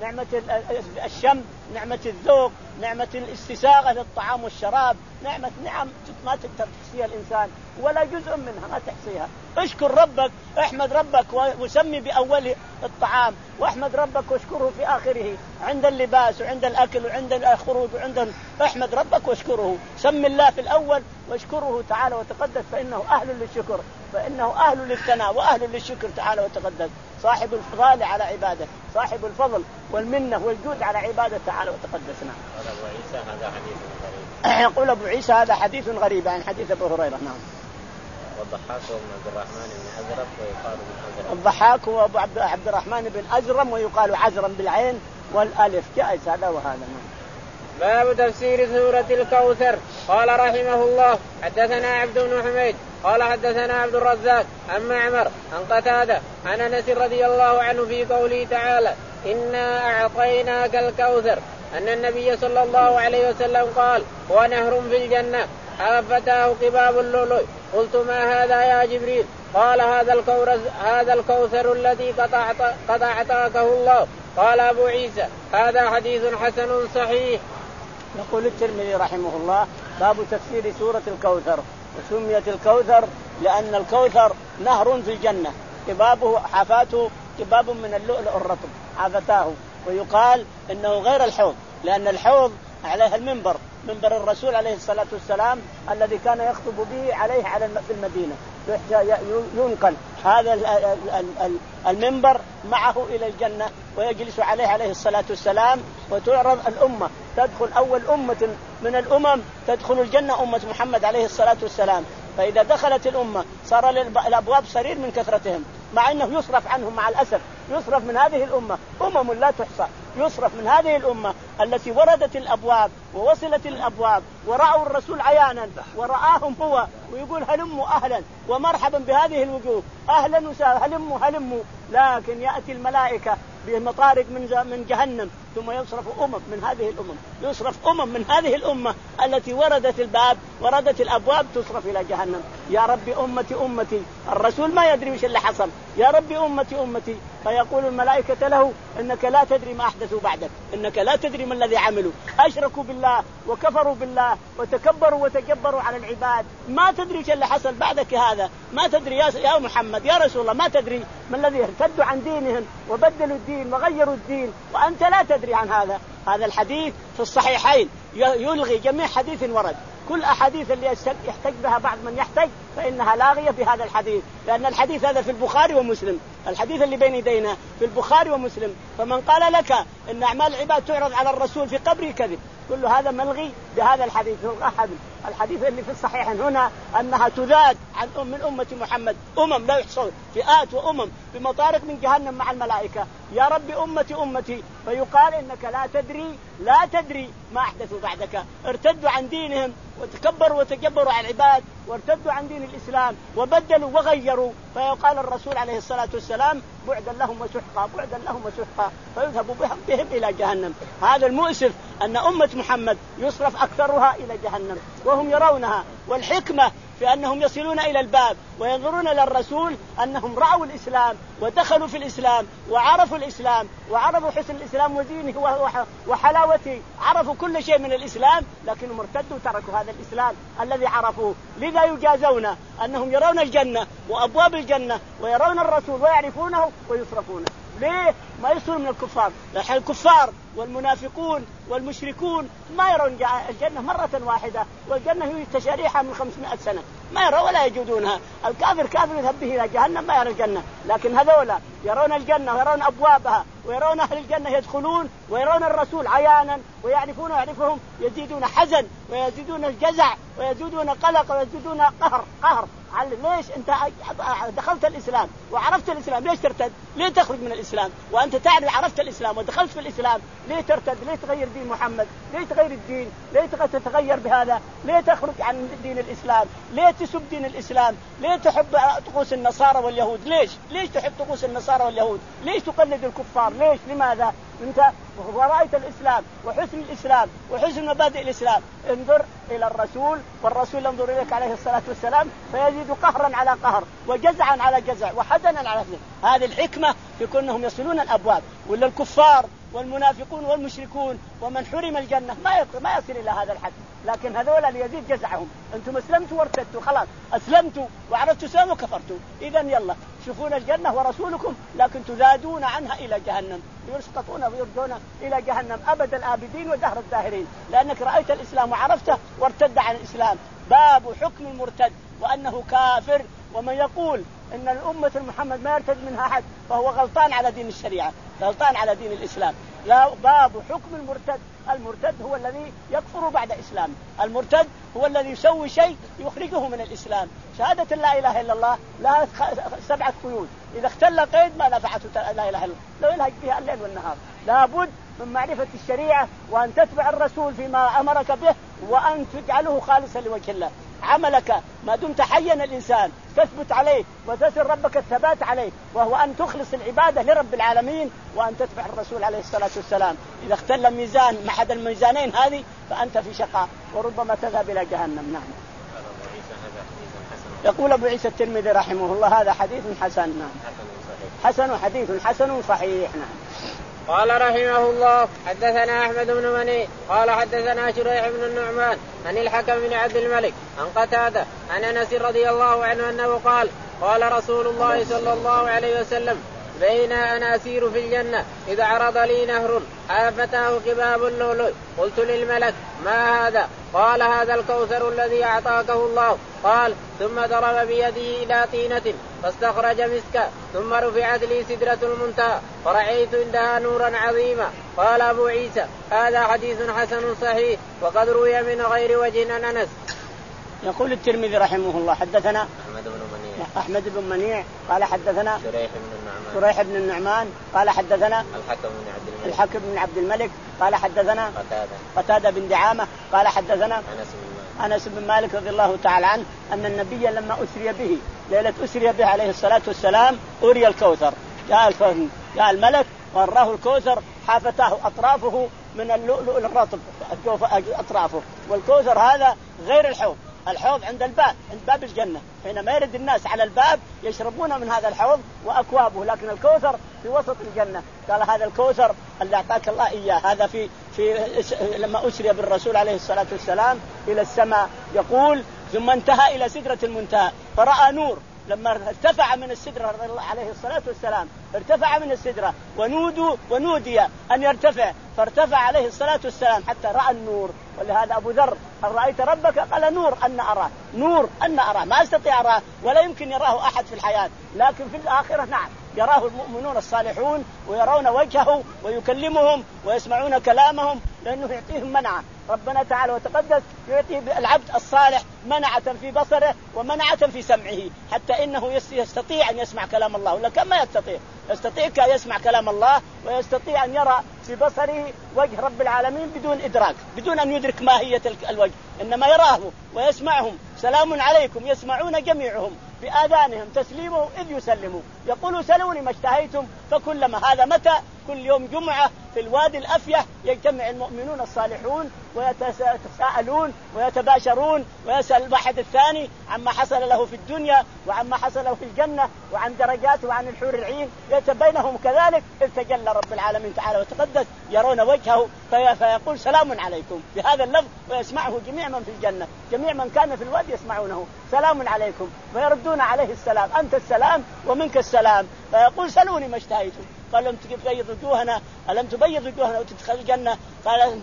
[SPEAKER 1] نعمة الشم، نعمة الذوق، نعمة الاستساغة للطعام والشراب، نعمة نعم ما تقدر تحصيها الإنسان ولا جزء منها ما تحصيها. اشكر ربك، احمد ربك وسمي بأول الطعام، واحمد ربك واشكره في آخره، عند اللباس وعند الأكل وعند الخروج وعند احمد ربك واشكره. سمي الله في الأول واشكره تعالى وتقدس، فإنه أهل للشكر، فإنه أهل للثناء وأهل للشكر تعالى وتقدس، صاحب الفضل على عباده، صاحب الفضل والمنة والجود على عباده تعالى وتقدسنا.
[SPEAKER 2] قال أبو عيسى هذا حديث غريب.
[SPEAKER 1] يقول أبو عيسى هذا حديث غريب عن حديث أبو هريرة. نعم.
[SPEAKER 2] والضحاك هو عبد الرحمن بن أزرم ويقال بن أزرم.
[SPEAKER 1] الضحاك هو عبد الرحمن بن أزرم ويقال عزرم بالعين والألف، جائز هذا وهذا. نعم.
[SPEAKER 3] باب تفسير سورة الكوثر. قال رحمه الله حدثنا عبد بن حميد قال حدثنا عبد الرزاق عن معمر عن قتادة عن أنس رضي الله عنه في قوله تعالى إنا أعطيناك الكوثر أن النبي صلى الله عليه وسلم قال هو نهر في الجنة حافتاه قباب اللؤلؤ. قلت ما هذا يا جبريل؟ قال هذا الكوثر, هذا الكوثر الذي قد أعطاكه الله. قال أبو عيسى هذا حديث حسن صحيح.
[SPEAKER 1] يقول الترمذي رحمه الله باب تفسير سورة الكوثر. وسميت الكوثر لأن الكوثر نهر في الجنة، قبابه حافاته قباب من اللؤلؤ الرطب حافتاه. ويقال إنه غير الحوض، لأن الحوض عليه المنبر، منبر الرسول عليه الصلاة والسلام الذي كان يخطب به عليه على في المدينة، ينقل هذا المنبر معه إلى الجنة ويجلس عليه عليه الصلاة والسلام. وتعرض الأمة، تدخل أول أمة من الأمم تدخل الجنة أمة محمد عليه الصلاة والسلام. فإذا دخلت الأمة صار الأبواب صرير من كثرتهم، مع أنه يصرف عنهم مع الأسف، يصرف من هذه الأمة أمم لا تحصى، يصرف من هذه الأمة التي وردت الأبواب ووصلت الأبواب ورأوا الرسول عيانا ورآهم هو ويقول هلموا أهلا ومرحبا بهذه الوجوه، أهلا وسهلا هلموا هلموا. لكن يأتي الملائكة بمطارق من من جهنم ثم يصرف أمم من هذه الأمم، يصرف أمم من هذه الأمة التي وردت الباب وردت الأبواب تصرف إلى جهنم. يا رب أمتي أمتي، الرسول ما يدري وش اللي حصل، يا رب أمتي أمتي. فيقول الملائكة له إنك لا تدري ما أحدثوا بعدك، إنك لا تدري ما الذي عملوا، أشركوا بالله وكفروا بالله وتكبروا وتجبروا على العباد، ما تدري وش اللي حصل بعدك هذا، ما تدري يا محمد يا رسول الله، ما تدري ما الذي ارتدوا عن دينهم وبدلوا الدين وغيروا الدين وأنت لا تدري عن هذا. هذا الحديث في الصحيحين يلغي جميع حديث ورد، كل أحاديث اللي يحتج بها بعض من يحتج فإنها لاغية بهذا الحديث، لأن الحديث هذا في البخاري ومسلم، الحديث اللي بين يدينا في البخاري ومسلم. فمن قال لك إن أعمال العباد تعرض على الرسول في قبره كذب، كل هذا ملغي بهذا الحديث. أحد الحديث اللي في الصحيح هنا أنها تذاد عن أم من أمة محمد أمم لا يحصون، فئات وأمم بمطارق من جهنم مع الملائكة، يا رب أمتي أمتي. فيقال إنك لا تدري لا تدري ما أحدثوا بعدك، ارتدوا عن دينهم وتكبروا وتجبروا على العباد وارتدوا عن دين الإسلام وبدلوا وغيروا. فيقال الرسول عليه الصلاة والسلام بعدا لهم وسحقا بعدا لهم وسحقا، فيذهب بهم, بهم إلى جهنم. هذا المؤسف أن أمة محمد يصرف أكثرها إلى جهنم وهم يرونها. والحكمة في أنهم يصلون إلى الباب وينظرون إلى الرسول أنهم رأوا الإسلام ودخلوا في الإسلام وعرفوا الإسلام وعرفوا حسن الإسلام ودينه وحلاوته، عرفوا كل شيء من الإسلام لكنهم ارتدوا وتركوا هذا الإسلام الذي عرفوه. لذا يجازون أنهم يرون الجنة وأبواب الجنة ويرون الرسول ويعرفونه ويصرفونه. ليه؟ ما يصيرون من الكفار، لأن الكفار والمنافقون والمشركون ما يرون الجنة مرة واحدة، والجنة هي تشريحها من خمسمائة سنة ما يرون ولا يجدونها. الكافر كافر يذهب به إلى جهنم ما يرى الجنة، لكن هذولا يرون الجنة ويرون أبوابها ويرون أهل الجنة يدخلون ويرون الرسول عيانا ويعرفون يعرفهم، يزيدون حزن ويزيدون الجزع ويزيدون قلق ويزيدون قهر قهر. ليش أنت دخلت الإسلام وعرفت الإسلام ليش ترتد؟ ليه تخرج من الإسلام وأنت تعرف عرفت الإسلام ودخلت في الإسلام؟ ليه ترتد؟ ليه تغير دين محمد؟ ليه تغير الدين؟ ليه تتغير بهذا؟ ليه تخرج عن دين الإسلام؟ ليه تسب دين الإسلام؟ ليه تحب طقوس النصارى واليهود؟ ليش؟ ليش تحب طقوس النصارى واليهود؟ ليش تقلد الكفار؟ ليش؟ لماذا؟ أنت ورأيت الإسلام وحسن الإسلام وحسن مبادئ الإسلام، انظر إلى الرسول والرسول ينظر إليك عليه الصلاة والسلام فيزيد قهرا على قهر وجزعا على جزع وحزنا على حزن. هذه الحكمة في كونهم يصلون الأبواب. ولا الكفار والمنافقون والمشركون ومن حرم الجنة ما ما يصل إلى هذا الحد. لكن هذول اللي يزيد جزعهم، أنتم أسلمتوا وارتدتوا، خلاص أسلمتوا وعرفتوا سلام وكفرتوا، إذن يلا شوفون الجنة ورسولكم، لكن تزادون عنها إلى جهنم، يسقطون ويرجون إلى جهنم أبد الآبدين ودهر الداهرين، لأنك رأيت الإسلام وعرفته وارتد عن الإسلام. باب حكم المرتد وأنه كافر. ومن يقول إن الأمة محمد ما يرتد منها أحد فهو غلطان على دين الشريعة، غلطان على دين الإسلام. لا، باب حكم المرتد. المرتد هو الذي يكفر بعد إسلام، المرتد هو الذي يسوي شيء يخرجه من الإسلام. شهادة لا إله إلا الله لها سبعة قيود، إذا اختل قيد ما نفعته لا إله إلا الله، لو يلهج بها الليل والنهار. لابد من معرفة الشريعة وأن تتبع الرسول فيما أمرك به وأن تجعله خالصا لوجه الله. عملك ما دمت حيا الإنسان تثبت عليه وتسر ربك الثبات عليه، وهو أن تخلص العبادة لرب العالمين وأن تتبع الرسول عليه الصلاة والسلام. إذا اختل ميزان مع أحد الميزانين هذه فأنت في شقاء وربما تذهب إلى جهنم. نعم. يقول أبو عيسى الترمذي رحمه الله هذا حديث حسن. نعم. حسن حديث حسن صحيح. نعم.
[SPEAKER 3] قال رحمه الله حدثنا أحمد بن مني قال حدثنا شريح بن النعمان عن الحكم بن عبد الملك عن قتادة عن أنس رضي الله عنه أنه قال قال رسول الله صلى الله عليه وسلم بين أنا أسير في الجنة إذا عرض لي نهر حافتاه قباب اللؤلؤ قلت للملك ما هذا؟ قال هذا الكوثر الذي أعطاكه الله. قال ثم ضرب بيده إلى طينة فاستخرج مسكا ثم رفعت لي سدرة المنتهى فرأيت عندها نورا عظيما. قال أبو عيسى هذا حديث حسن صحيح وقد روي من غير وجه عن أنس.
[SPEAKER 1] يقول الترمذي رحمه الله حدثنا
[SPEAKER 2] أحمد بن منيع
[SPEAKER 1] أحمد بن منيع قال حدثنا
[SPEAKER 2] شريح بن النعمان
[SPEAKER 1] شريح بن النعمان قال حدثنا
[SPEAKER 2] الحكم بن عبد الملك
[SPEAKER 1] الحكم بن عبد الملك قال حدثنا
[SPEAKER 2] قتادة
[SPEAKER 1] قتادة بن دعامة قال حدثنا
[SPEAKER 2] أنس بن مالك
[SPEAKER 1] أنس بن مالك رضي الله تعالى عنه أن النبي لما أسري به ليلة أسري به عليه الصلاة والسلام أري الكوثر، جاء الكوثر جاء الملك وراه الكوثر حافتاه أطرافه من اللؤلؤ الرطب أطرافه، والكوثر هذا غير الحوض، الحوض عند الباب عند باب الجنة، حينما يرد الناس على الباب يشربون من هذا الحوض وأكوابه، لكن الكوثر في وسط الجنة. قال هذا الكوثر اللي أعطاك الله إياه. هذا في في لما أسري بالرسول عليه الصلاة والسلام إلى السماء يقول ثم انتهى إلى سدرة المنتهى فرأى نور. لما ارتفع من السدرة عليه الصلاة والسلام ارتفع من السدرة ونودوا ونودي أن يرتفع فارتفع عليه الصلاة والسلام حتى رأى النور. ولهذا أبو ذر هل رأيت ربك؟ قال نور أن أراه، نور أن أراه، ما استطيع أراه ولا يمكن يراه أحد في الحياة، لكن في الآخرة نعم يراه المؤمنون الصالحون ويرون وجهه ويكلمهم ويسمعون كلامهم لأنه يعطيهم منعة. ربنا تعالى وتقدس يعطي العبد الصالح منعة في بصره ومنعة في سمعه، حتى إنه يستطيع أن يسمع كلام الله، ولا كما يستطيع يستطيع أن يسمع كلام الله ويستطيع أن يرى في بصره وجه رب العالمين بدون إدراك، بدون أن يدرك ماهية الوجه، إنما يراه ويسمعهم. سلام عليكم يسمعون جميعهم بآذانهم تسليمه إذ يسلموا يقولوا سلوني ما اشتهيتم فكلما. هذا متى؟ كل يوم جمعة في الوادي الأفيح يجتمع المؤمنون الصالحون ويتساءلون ويتباشرون ويسأل الواحد الثاني عما حصل له في الدنيا وعما حصل له في الجنة وعن درجاته وعن الحور العين، يتبينهم كذلك إذ تجلى رب العالمين تعالى وتقدس يرون وجهه فيقول سلام عليكم بهذا اللفظ، ويسمعه جميع من في الجنة، جميع من كان في الوادي يسمعونه سلام عليكم، فيردون عليه السلام أنت السلام ومنك السلام، فيقول سلوني ما اشتهيتم. قال لم تبيض وجوهنا ألم تبيض وجوهنا وتدخل الجنة؟ قال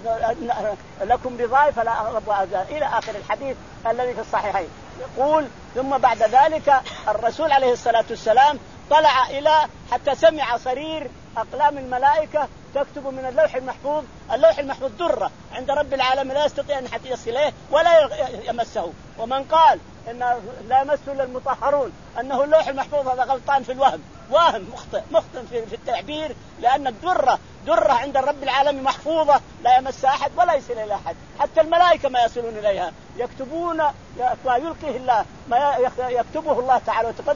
[SPEAKER 1] لكم رضاي فلا أغضب أذى، إلى آخر الحديث الذي في الصحيحين. يقول ثم بعد ذلك الرسول عليه الصلاة والسلام طلع إلى حتى سمع صرير أقلام الملائكة تكتب من اللوح المحفوظ. اللوح المحفوظ درة عند رب العالمين لا يستطيع أن حد يصل إليه ولا يمسه، ومن قال إن لا يمسه إلا المطهرون أنه اللوح المحفوظ هذا غلطان في الوهم، واهم مخطئ مخطئ في التعبير، لأن الدرة درة عند رب العالمين محفوظة لا يمسها أحد ولا يصل إلى أحد، حتى الملائكة ما يصلون إليها، يكتبون ويلقيه الله ما يكتبه الله تعالى وتقدس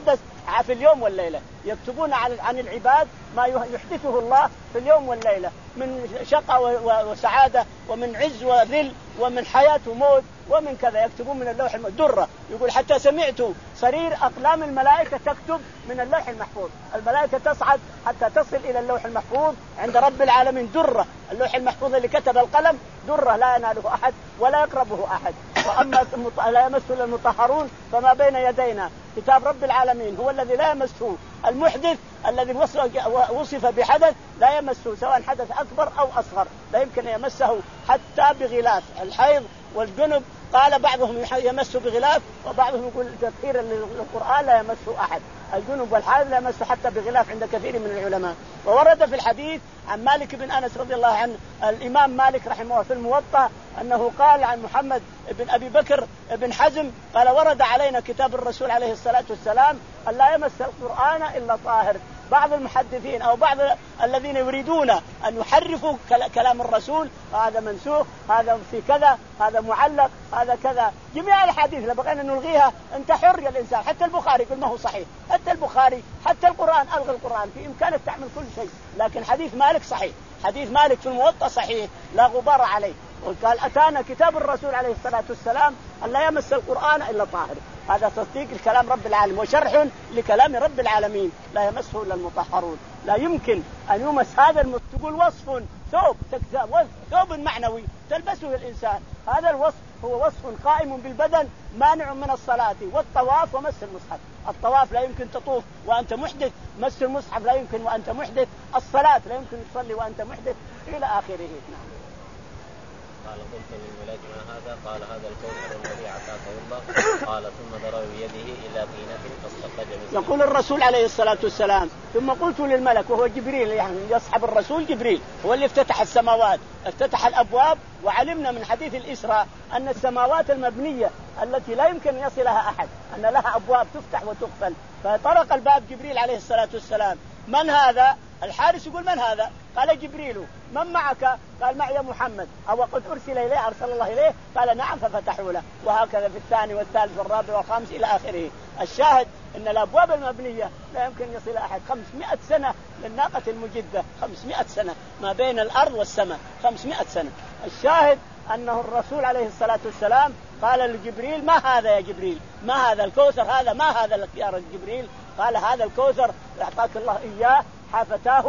[SPEAKER 1] في اليوم والليلة، يكتبون عن عن العباد ما يحدثه الله في اليوم والليلة من شقاء وسعادة ومن عز وذل ومن حياة وموت ومن كذا، يكتبون من اللوح المحفوظ درة. يقول حتى سمعت صرير أقلام الملائكة تكتب من اللوح المحفوظ، الملائكة تصعد حتى تصل إلى اللوح المحفوظ عند رب العالمين درة. اللوح المحفوظ اللي كتب القلم درة لا يناله أحد ولا يقربه أحد. وأما لا يمسه المطهرون فما بين يدينا كتاب رب العالمين هو الذي لا يمسه المحدث الذي وصف بحدث لا يمسه، سواء حدث أكبر أو أصغر لا يمكن يمسه حتى بغلاف. الحيض والجنب قال بعضهم يمسه بغلاف وبعضهم يقول تطهيرا للقرآن لا يمسه أحد. الجنب والحائض لا يمسه حتى بغلاف عند كثير من العلماء. وورد في الحديث عن مالك بن أنس رضي الله عنه الإمام مالك رحمه الله في الموطأ أنه قال عن محمد بن أبي بكر بن حزم قال ورد علينا كتاب الرسول عليه الصلاة والسلام أن لا يمس القرآن إلا طاهر. بعض المحدثين أو بعض الذين يريدون أن يحرفوا كلام الرسول هذا منسوخ، هذا في كذا، هذا معلق، هذا كذا، جميع الحديث لبقينا نلغيها أنت حر يا الإنسان. حتى البخاري يقول ما هو صحيح، حتى البخاري حتى القرآن ألغى القرآن، في إمكانك تعمل كل شيء، لكن حديث مالك صحيح، حديث مالك في الموطأ صحيح لا غبار عليه. وقال أتانا كتاب الرسول عليه الصلاة والسلام أن لا يمس القرآن إلا طاهر. هذا تصديق الكلام رب العالمين وشرح لكلام رب العالمين لا يمسه إلا المطهرون. لا يمكن أن يمس هذا المس. تقول وصف ثوب ثوب معنوي تلبسه الإنسان، هذا الوصف هو وصف قائم بالبدن مانع من الصلاة والطواف ومس المصحف. الطواف لا يمكن تطوف وأنت محدث، مس المصحف لا يمكن وأنت محدث، الصلاة لا يمكن تصلي وأنت محدث إلى آخره. نعم.
[SPEAKER 2] قال قلت للملك ما هذا؟ قال هذا الكوثر الذي اعطاكه الله. قال ثم ضرب بيده الى طينه فاستخرج منها.
[SPEAKER 1] يقول الرسول عليه الصلاه والسلام ثم قلت للملك وهو جبريل، يعني يصحب الرسول جبريل هو اللي افتتح السماوات، افتتح الابواب. وعلمنا من حديث الاسراء ان السماوات المبنيه التي لا يمكن يصلها احد ان لها ابواب تفتح وتقفل، فطرق الباب جبريل عليه الصلاه والسلام. من هذا؟ الحارس يقول من هذا؟ قال جبريل. من معك؟ قال معي محمد. أو قد أرسل إليه أرسل الله إليه؟ قال نعم ففتحوا له. وهكذا في الثاني والثالث والرابع والخامس إلى آخره. الشاهد أن الأبواب المبنية لا يمكن يصل أحد. خمسمائة سنة للناقة المجدة، خمسمائة سنة ما بين الأرض والسماء، خمسمائة سنة. الشاهد أنه الرسول عليه الصلاة والسلام قال لجبريل ما هذا يا جبريل؟ ما هذا الكوثر هذا؟ ما هذا لك يا جبريل؟ قال هذا الكوثر أعطاك الله إياه حافتاه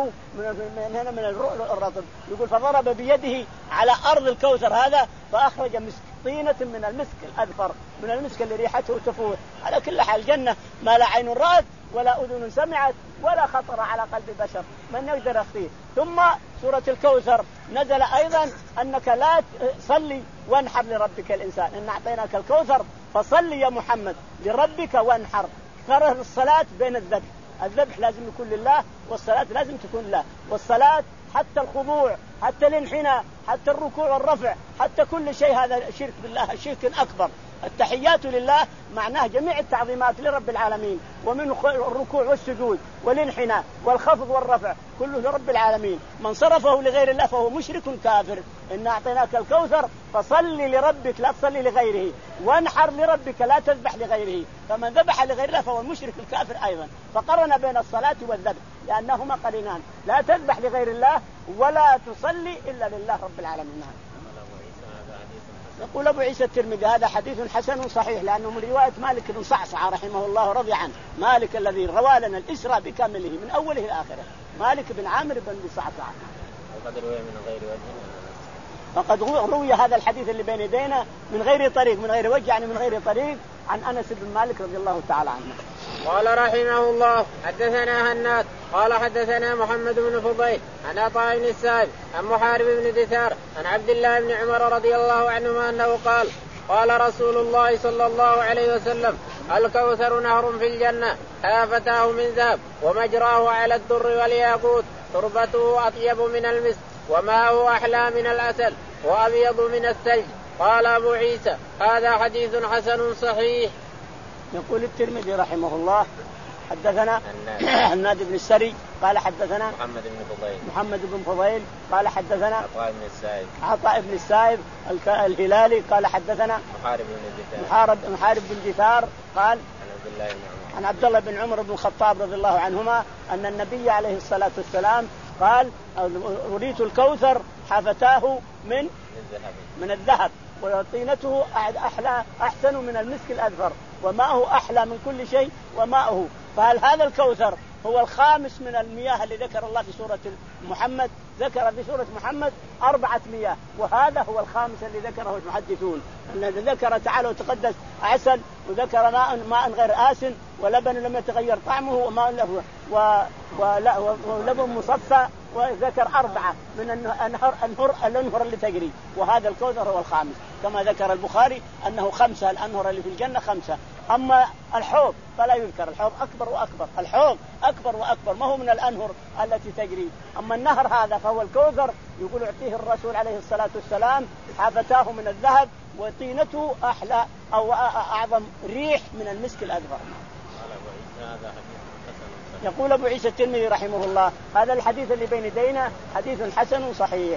[SPEAKER 1] من هنا من الرطب. يقول فضرب بيده على أرض الكوثر هذا فأخرج مسك، طينة من المسك الأذفر، من المسك اللي ريحته تفوح. على كل حال الجنة ما لا عين رأت ولا أذن سمعت ولا خطر على قلب بشر، من يقدر يخفيه. ثم سورة الكوثر نزل أيضا أنك لا تصلي وانحر لربك الإنسان، إن أعطيناك الكوثر فصلي يا محمد لربك وانحر. قرر الصلاة بين الذبح، الذبح لازم يكون لله والصلاة لازم تكون له. والصلاة حتى الخضوع حتى الانحناء حتى الركوع والرفع حتى كل شيء هذا شرك بالله، شرك أكبر. التحيات لله معناه جميع التعظيمات لرب العالمين، ومن الركوع والسجود والانحناء والخفض والرفع كله لرب العالمين. من صرفه لغير الله فهو مشرك كافر. إن أعطيناك الكوثر فصل لربك لا تصلي لغيره، وانحر لربك لا تذبح لغيره. فمن ذبح لغير الله فهو المشرك الكافر أيضا. فقرن بين الصلاة والذبح لأنهما قرينان، لا تذبح لغير الله ولا تصلي إلا لله رب العالمين. يقول أبو عيسى الترمذي هذا حديث حسن صحيح، لأنه من رواية مالك بن صعصع رحمه الله رضي عنه. مالك الذي روى لنا الإسراء بكامله من أوله إلى آخره، مالك بن عامر بن صعصع.
[SPEAKER 2] وقد روي من غير وجه،
[SPEAKER 1] فقد روي هذا الحديث اللي بين يدينا من غير طريق، من غير وجه يعني من غير طريق، عن أنس بن مالك رضي الله تعالى عنه.
[SPEAKER 3] قال رحمه الله حدثنا هناد قال حدثنا محمد بن فضيل عن عطاء بن السائب عن محارب بن دثار عن عبد الله بن عمر رضي الله عنهما أنه قال قال رسول الله صلى الله عليه وسلم الكوثر نهر في الجنة حافتاه من ذهب ومجراه على الدر والياقوت، تربته أطيب من المسك وماءه أحلى من العسل وأبيض من الثلج. قال أبو عيسى هذا حديث حسن صحيح.
[SPEAKER 1] يقول الترمذي رحمه الله حدثنا هناد بن السري قال حدثنا
[SPEAKER 2] محمد بن فضيل
[SPEAKER 1] محمد بن فضيل قال حدثنا
[SPEAKER 2] عطاء بن السائب
[SPEAKER 1] عطاء بن السائب الهلالي قال حدثنا
[SPEAKER 2] محارب بن دثار
[SPEAKER 1] محارب محارب بن دثار قال
[SPEAKER 2] عن عبد الله بن عمر
[SPEAKER 1] عن عبد الله بن عمر بن الخطاب رضي الله عنهما أن النبي عليه الصلاة والسلام قال أريت الكوثر حافتاه من من الذهب وطينته أحلى أحسن من المسك الأذفر وماءه أحلى من كل شيء وماءه. فهل هذا الكوثر هو الخامس من المياه اللي ذكر الله في سورة محمد؟ ذكر في سورة محمد أربعة مياه وهذا هو الخامس اللي ذكره المحدثون، الذي ذكر تعالى وتقدس عسل وذكر ماء ماء غير آسن ولبن لم يتغير طعمه وماء له ولبن مصفى، وذكر أربعة من الأنهر الأنهر الأنهر اللي تجري، وهذا الكوثر هو الخامس كما ذكر البخاري أنه خمسة الأنهر اللي في الجنة خمسة. أما الحوض فلا يذكر، الحوض أكبر وأكبر، الحوض أكبر وأكبر ما هو من الأنهر التي تجري. أما النهر هذا فهو الكوثر، يقول يعطيه الرسول عليه الصلاة والسلام حافتاه من الذهب وطينته أحلى أو أعظم ريح من المسك الأذفر. يقول أبو عيسى الترمذي رحمه الله هذا الحديث اللي بين يدينا حديث حسن صحيح.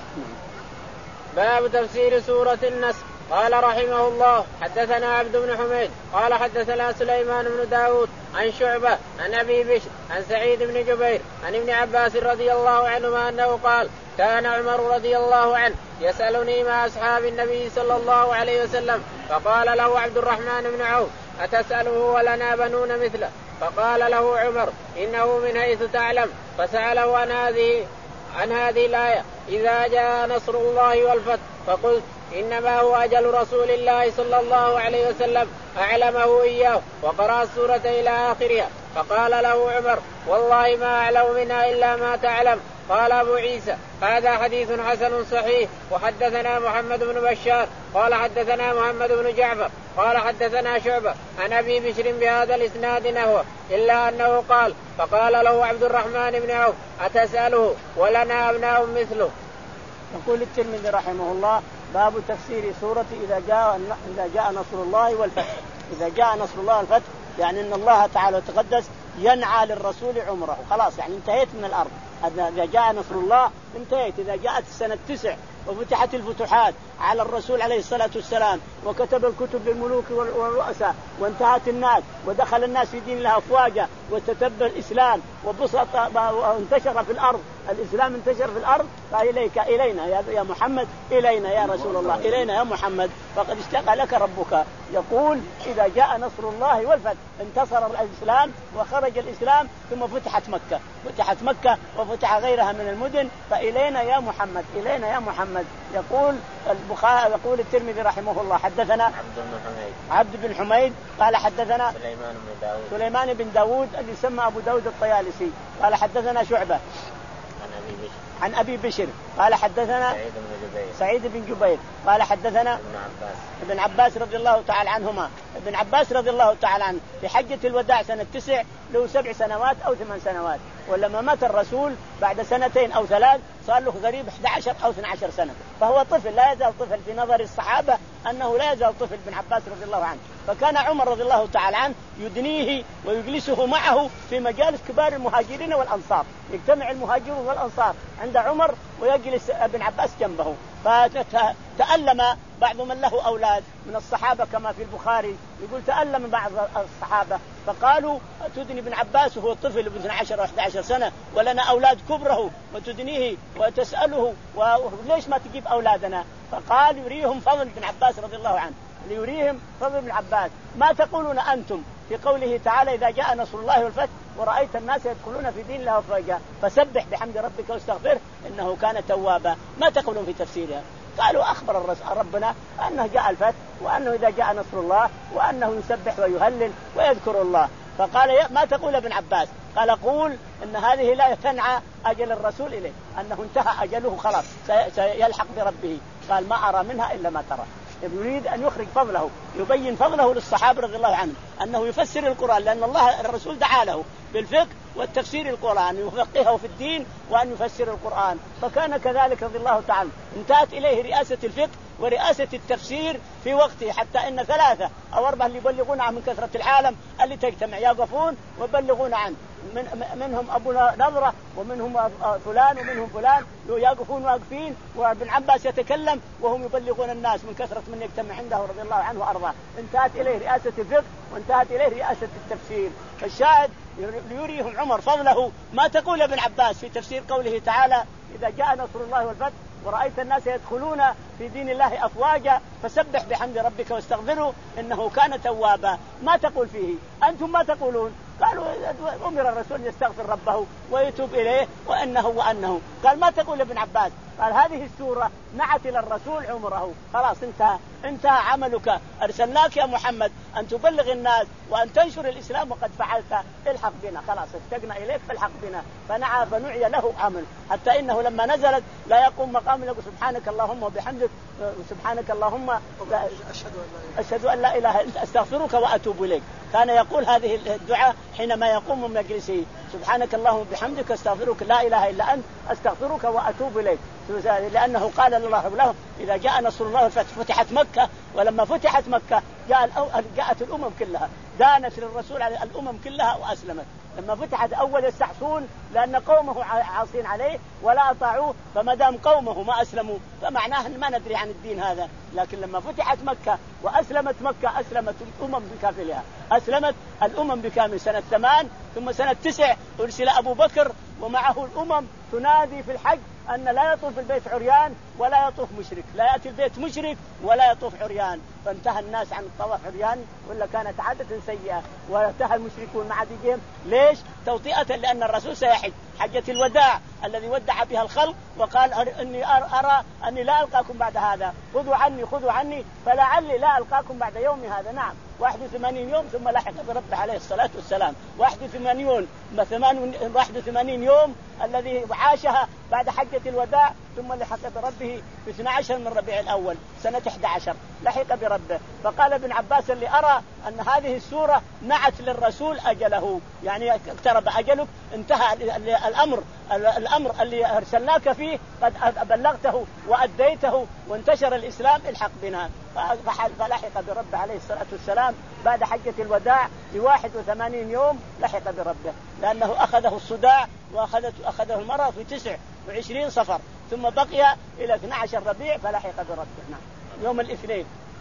[SPEAKER 3] باب تفسير سورة النسخ. قال رحمه الله حدثنا عبد بن حميد قال حدثنا سليمان بن داود عن شعبة عن أبي بشر عن سعيد بن جبير عن ابن عباس رضي الله عنهما أنه قال كان عمر رضي الله عنه يسألني مع أصحاب النبي صلى الله عليه وسلم فقال له عبد الرحمن بن عوف أتسأله ولنا بنون مثله؟ فقال له عمر إنه من حيث تعلم، فسأله عن هذه عن هذه الآية إذا جاء نصر الله والفتح، فقلت إنما هو أجل رسول الله صلى الله عليه وسلم أعلمه إياه، وقرأ السورة إلى آخرها. فقال له عمر والله ما أعلم منها إلا ما تعلم. قال أبو عيسى هذا حديث حسن صحيح. وحدثنا محمد بن بشار قال حدثنا محمد بن جعفر قال حدثنا شعبة عن أبي بشر بهذا الإسناد نحوه إلا أنه قال فقال له عبد الرحمن بن عوف أتسأله ولنا أبناء مثله.
[SPEAKER 1] يقول الترمذي رحمه الله باب تفسير سورة إذا جاء إذا جاء نصر الله والفتح. إذا جاء نصر الله والفتح يعني أن الله تعالى وتقدس ينعى للرسول عمره، خلاص يعني انتهيت من الأرض. إذا جاء نصر الله انتهيت. إذا جاءت السنة التسع وفتحت الفتوحات على الرسول عليه الصلاة والسلام وكتب الكتب للملوك والرؤساء وانتهت الناس ودخل الناس في دين الله أفواجا وتتبع الإسلام وبسط وانتشر في الأرض، الإسلام انتشر في الأرض، فإليك إلينا يا محمد، إلينا يا رسول الله، إلينا يا محمد، فقد اشتاق لك ربك. يقول إذا جاء نصر الله والفتح انتصر الإسلام وخرج الإسلام ثم فتحت مكة، فتحت مكة وفتح غيرها من المدن، فإلينا يا محمد، إلينا يا محمد. يقول البخاري يقول الترمذي رحمه الله حدثنا
[SPEAKER 2] عبد بن حميد
[SPEAKER 1] عبد بن حميد قال حدثنا
[SPEAKER 2] سليمان بن داود
[SPEAKER 1] سليمان بن داود اللي يسمى أبو داود الطيالسي قال حدثنا شعبة
[SPEAKER 2] عن أبي بشر
[SPEAKER 1] عن أبي بشر قال حدثنا
[SPEAKER 2] سعيد بن جبير
[SPEAKER 1] سعيد بن جبير قال حدثنا
[SPEAKER 2] ابن عباس
[SPEAKER 1] ابن عباس رضي الله تعالى عنهما. ابن عباس رضي الله تعالى عنه في حجة الوداع سنة تسع له سبع سنوات أو ثمان سنوات، ولما مات الرسول بعد سنتين أو ثلاث صار له قريب إحدى عشر أو اثنتي عشرة سنة، فهو طفل لا يزال طفل في نظر الصحابة، أنه لا يزال طفل ابن عباس رضي الله عنه. فكان عمر رضي الله تعالى عنه يدنيه ويجلسه معه في مجالس كبار المهاجرين والأنصار، يجتمع المهاجرون والأنصار عند عمر ويجلس ابن عباس جنبه. فتألم بعض من له أولاد من الصحابة كما في البخاري يقول تألم بعض الصحابة فقالوا تدني ابن عباس وهو طفل ابن اثنتي عشرة وإحدى عشرة سنة ولنا أولاد كبره وتدنيه وتسأله وليش ما تجيب أولادنا؟ فقال يريهم فضل ابن عباس رضي الله عنه، ليريهم فضل ابن عباس. ما تقولون أنتم في قوله تعالى إذا جاء نصر الله والفتح ورأيت الناس يدخلون في دين الله أفواجا فسبح بحمد ربك واستغفره إنه كان توابا؟ ما تقولون في تفسيرها؟ قالوا أخبر ربنا أنه جاء الفتح وأنه إذا جاء نصر الله وأنه يسبح ويهلل ويذكر الله. فقال ما تقول ابن عباس؟ قال قول إن هذه لا تنعى أجل الرسول إليه، أنه انتهى أجله خلاص سيلحق بربه. قال ما أرى منها إلا ما ترى. يريد أن يخرج فضله، يبين فضله للصحابة رضي الله عنهم أنه يفسر القرآن، لأن الله الرسول دعا له بالفقه والتفسير القرآن، يفقهه في الدين وأن يفسر القرآن. فكان كذلك رضي الله تعالى. انتهت إليه رئاسة الفقه ورئاسة التفسير في وقته، حتى إن ثلاثة أو أربعة اللي يبلغون عنه من كثرة العالم اللي تجتمع يقفون ويبلغون عنه، من منهم أبو نضرة ومنهم فلان ومنهم فلان يقفون واقفين، وابن عباس يتكلم وهم يبلغون الناس من كثرة من يجتمع عنده رضي الله عنه وأرضاه. انتهت إليه رئاسة الفقه وانتهت إليه رئاسة التفسير. فالشاهد ليريهم عمر فضله. ما تقول ابن عباس في تفسير قوله تعالى إذا جاء نصر الله والفتح ورأيت الناس يدخلون في دين الله أفواجا فسبح بحمد ربك واستغفره إنه كان توابا. ما تقول فيه؟ أنتم ما تقولون؟ قالوا أمر الرسول يستغفر ربه ويتوب إليه وأنه وأنه. قال ما تقول ابن عباس؟ قال هذه السورة نعت إلى الرسول عمره، خلاص انتهى انتهى عملك، أرسلناك يا محمد أن تبلغ الناس وأن تنشر الإسلام وقد فعلت، الحق بنا، خلاص اشتقنا إليك فالحق بنا. فنعى فنعي له عمل، حتى إنه لما نزلت لا يقوم مقام يقول سبحانك اللهم وبحمدك سبحانك اللهم أشهد أن لا إله إلا أنت أستغفرك وأتوب إليك. كان يقول هذه الدعاء حينما يقوم من مجلسه سبحانك اللهم وبحمدك أستغفرك لا إله إلا أنت أستغفرك وأتوب إليك، لأنه قال الله له إذا جاء نصر الله والفتح فتحت مكة، ولما فتحت مكة جاء جاءت الأمم كلها، دانت للرسول على الأمم كلها وأسلمت. لما فتحت أول يستحسون لأن قومه عاصين عليه ولا أطاعوه، فما دام قومه ما أسلموا فمعناه أن ما ندري عن الدين هذا. لكن لما فتحت مكة وأسلمت مكة أسلمت الأمم بكاملها، أسلمت الأمم بكامل. سنة ثمان ثم سنة تسع أرسل أبو بكر ومعه الأمم تنادي في الحج أن لا يطوف البيت عريان ولا يطوف مشرك، لا يأتي البيت مشرك ولا يطوف عريان. فانتهى الناس عن الطواف عريان، ولا كانت عادة سيئة، وانتهى المشركون مع ديهم. ليش؟ توطئة لأن الرسول سيحج حجة الوداع الذي ودع بها الخلق وقال إني أرى أني لا ألقاكم بعد هذا، خذوا عني خذوا عني فلعلي لا ألقاكم بعد يوم هذا. نعم، واحد وثمانين يوم ثم لحق بربه عليه الصلاة والسلام، واحد وثمانين واحد وثمانين يوم الذي عاشها بعد حجة الوداع، ثم لحق بربه في اثني عشر من ربيع الأول سنة أحد عشر لحق بربه. فقال ابن عباس اللي أرى أن هذه السورة نعت للرسول أجله، يعني اقترب أجلك، انتهى الأمر الأمر اللي أرسلناك فيه قد بلغته وأديته وانتشر الإسلام، الحق بنا. فلحق بربه عليه الصلاة والسلام بعد حجة الوداع بواحد وثمانين يوم لحق بربه، لأنه أخذه الصداع وأخذته أخذه المرض في تسع وعشرين صفر، ثم بقي إلى اثني عشر ربيع فلحق بربه. نعم، يوم الاثنين.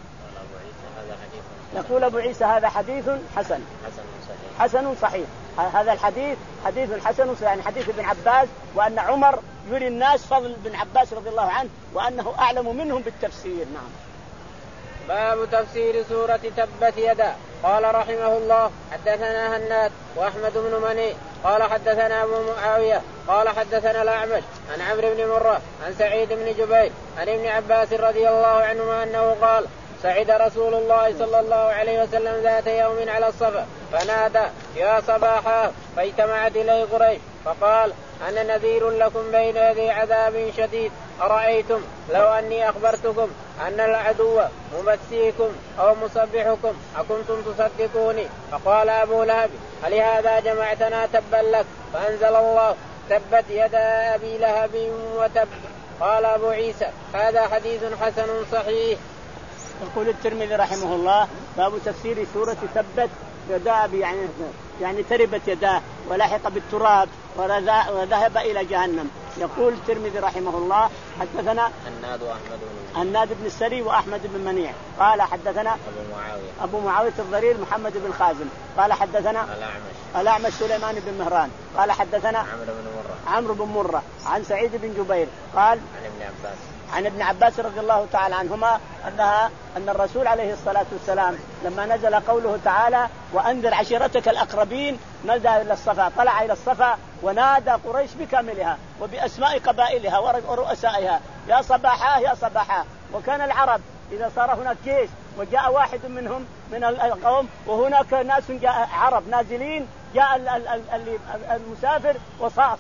[SPEAKER 1] يقول أبو عيسى هذا حديث حسن حسن صحيح. هذا الحديث حديث حسن صحيح، يعني حديث ابن عباس، وأن عمر يري الناس فضل ابن عباس رضي الله عنه وأنه أعلم منهم بالتفسير. نعم.
[SPEAKER 3] باب تفسير سورة تبت يدا. قال رحمه الله حدثنا هناد وأحمد بن مني قال حدثنا أبو معاوية قال حدثنا الأعمش عن عمرو بن مرة عن سعيد بن جبير عن ابن عباس رضي الله عنهما أنه قال صعد رسول الله صلى الله عليه وسلم ذات يوم على الصفا فنادى يا صباحا، فاجتمعت إليه قريش فقال أنا نذير لكم بين يدي عذاب شديد، أرأيتم لو أني أخبرتكم أن العدو ممسيكم أو مصبحكم أكنتم تصدقوني؟ فقال أبو لهب ألهذا جمعتنا؟ تبا لك. فأنزل الله تبت يدا أبي لهب وتب. قال أبو عيسى هذا حديث حسن صحيح.
[SPEAKER 1] يقول الترمذي رحمه الله باب تفسير سورة تبت يدا، يعني يعني تربت يداه ولحق بالتراب وذهب إلى جهنم. يقول الترمذي رحمه الله حدثنا
[SPEAKER 2] هناد وأحمد بن
[SPEAKER 1] هناد بن السري وأحمد بن منيع قال حدثنا
[SPEAKER 2] أبو معاوية
[SPEAKER 1] أبو معاوية الضرير محمد بن خازم قال حدثنا
[SPEAKER 2] الأعمش
[SPEAKER 1] الأعمش سليمان بن مهران قال حدثنا
[SPEAKER 2] عمرو بن مرة
[SPEAKER 1] عمرو بن مرة عن سعيد بن جبير قال
[SPEAKER 2] عن ابن عباس
[SPEAKER 1] عن ابن عباس رضي الله تعالى عنهما أنها أن الرسول عليه الصلاة والسلام لما نزل قوله تعالى وأنذر عشيرتك الأقربين نزل إلى الصفا، طلع إلى الصفا ونادى قريش بكاملها وبأسماء قبائلها ورؤسائها يا صباحا يا صباحا. وكان العرب إذا صار هناك جيش وجاء واحد منهم من القوم وهناك ناس جاء عرب نازلين، جاء المسافر وصاح صاح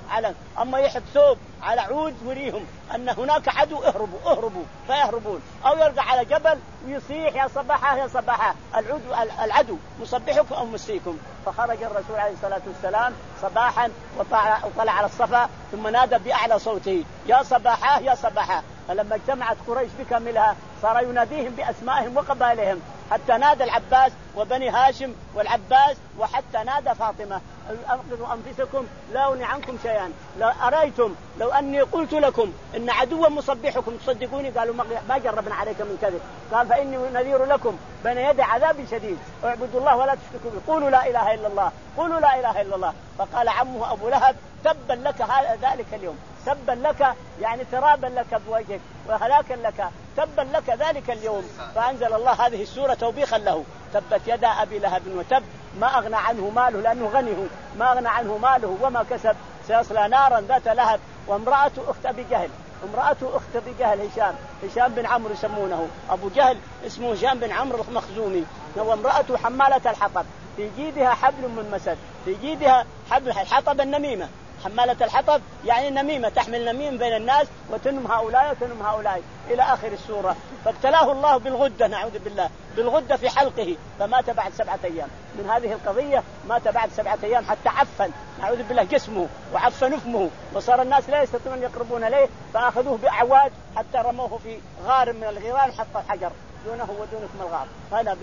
[SPEAKER 1] على أما يحط ثوب على عود يريهم أن هناك عدو اهربوا اهربوا فيهربون، أو يرجع على جبل ويصيح يا صباحا يا صباحا العود العدو مصبحكم أو مسيكم. فخرج الرسول عليه الصلاة والسلام صباحا وطلع, وطلع على الصفا ثم نادى بأعلى صوته يا صباحا يا صباحا. فلما اجتمعت قريش بكاملها صار يناديهم بأسمائهم وقبائلهم حتى نادى العباس وبني هاشم والعباس وحتى نادى فاطمة أنقذوا أنفسكم لا أغني عنكم شيئا لو أريتم لو أني قلت لكم إن عدوا مصبحكم تصدقوني؟ قالوا ما جربنا عليك من كذب. قال فإني نذير لكم بين يدي عذاب شديد اعبدوا الله ولا تشركوا به قولوا لا إله إلا الله قولوا لا إله إلا الله. فقال عمه أبو لهب تبا لك ذلك اليوم، تبا لك يعني ترابا لك بوجهك وهلاكا لك، تبا لك ذلك اليوم. فأنزل الله هذه السورة توبيخا له تبت يدا أبي لهب وتب ما أغنى عنه ماله لأنه غني ما أغنى عنه ماله وما كسب سيصلى نارا ذات لهب. وامرأته أخت أبي جهل امرأته أخت أبي جهل هشام هشام بن عمرو يسمونه أبو جهل اسمه هشام بن عمرو المخزومي. وامرأته حمالة الحطب في جيدها حبل من مسد في جيدها حبل الحطب النميمة حمالة الحطب يعني نميمة تحمل نميم بين الناس وتنم هؤلاء وتنم هؤلاء إلى آخر السورة. فابتلاه الله بالغدة نعوذ بالله بالغدة في حلقه فمات بعد سبعة أيام من هذه القضية مات بعد سبعة أيام حتى عفن نعوذ بالله جسمه وعفن فمه وصار الناس لا يستطيعون يقربون إليه فأخذوه بأعواد حتى رموه في غار من الغيران حتى الحجر دونه ودونكم الغار. هنا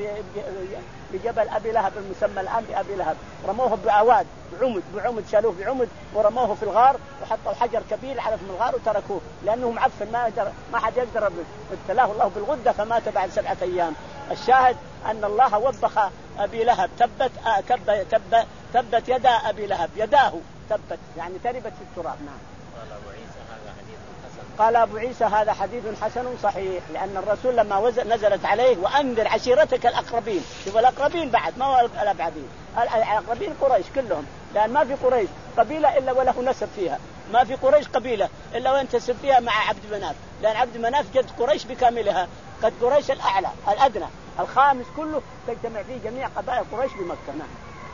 [SPEAKER 1] بجبل أبي لهب المسمى الآن بأبي لهب رموه بعواد بعمد بعمد شالوه بعمد ورموه في الغار وحطوا حجر كبير على فم الغار وتركوه لأنه معفن ما يقدر ما حد يقدر. ابتلاه الله بالغدة فمات بعد سبعة أيام. الشاهد أن الله وبخ أبي لهب تبت آه تب تب تبت يدا أبي لهب يداه تبت يعني تربت في التراب. نعم. قال أبو عيسى هذا حديث حسن صحيح لأن الرسول لما نزلت عليه وأنذر عشيرتك الأقربين شوف الأقربين بعد ما هو الأبعدين الأقربين قريش كلهم لأن ما في قريش قبيلة إلا وله نسب فيها ما في قريش قبيلة إلا وينتسب فيها مع عبد مناف لأن عبد مناف جد قريش بكاملها قد قريش الأعلى الأدنى الخامس كله تجتمع فيه جميع قبائل قريش بمكة. نعم.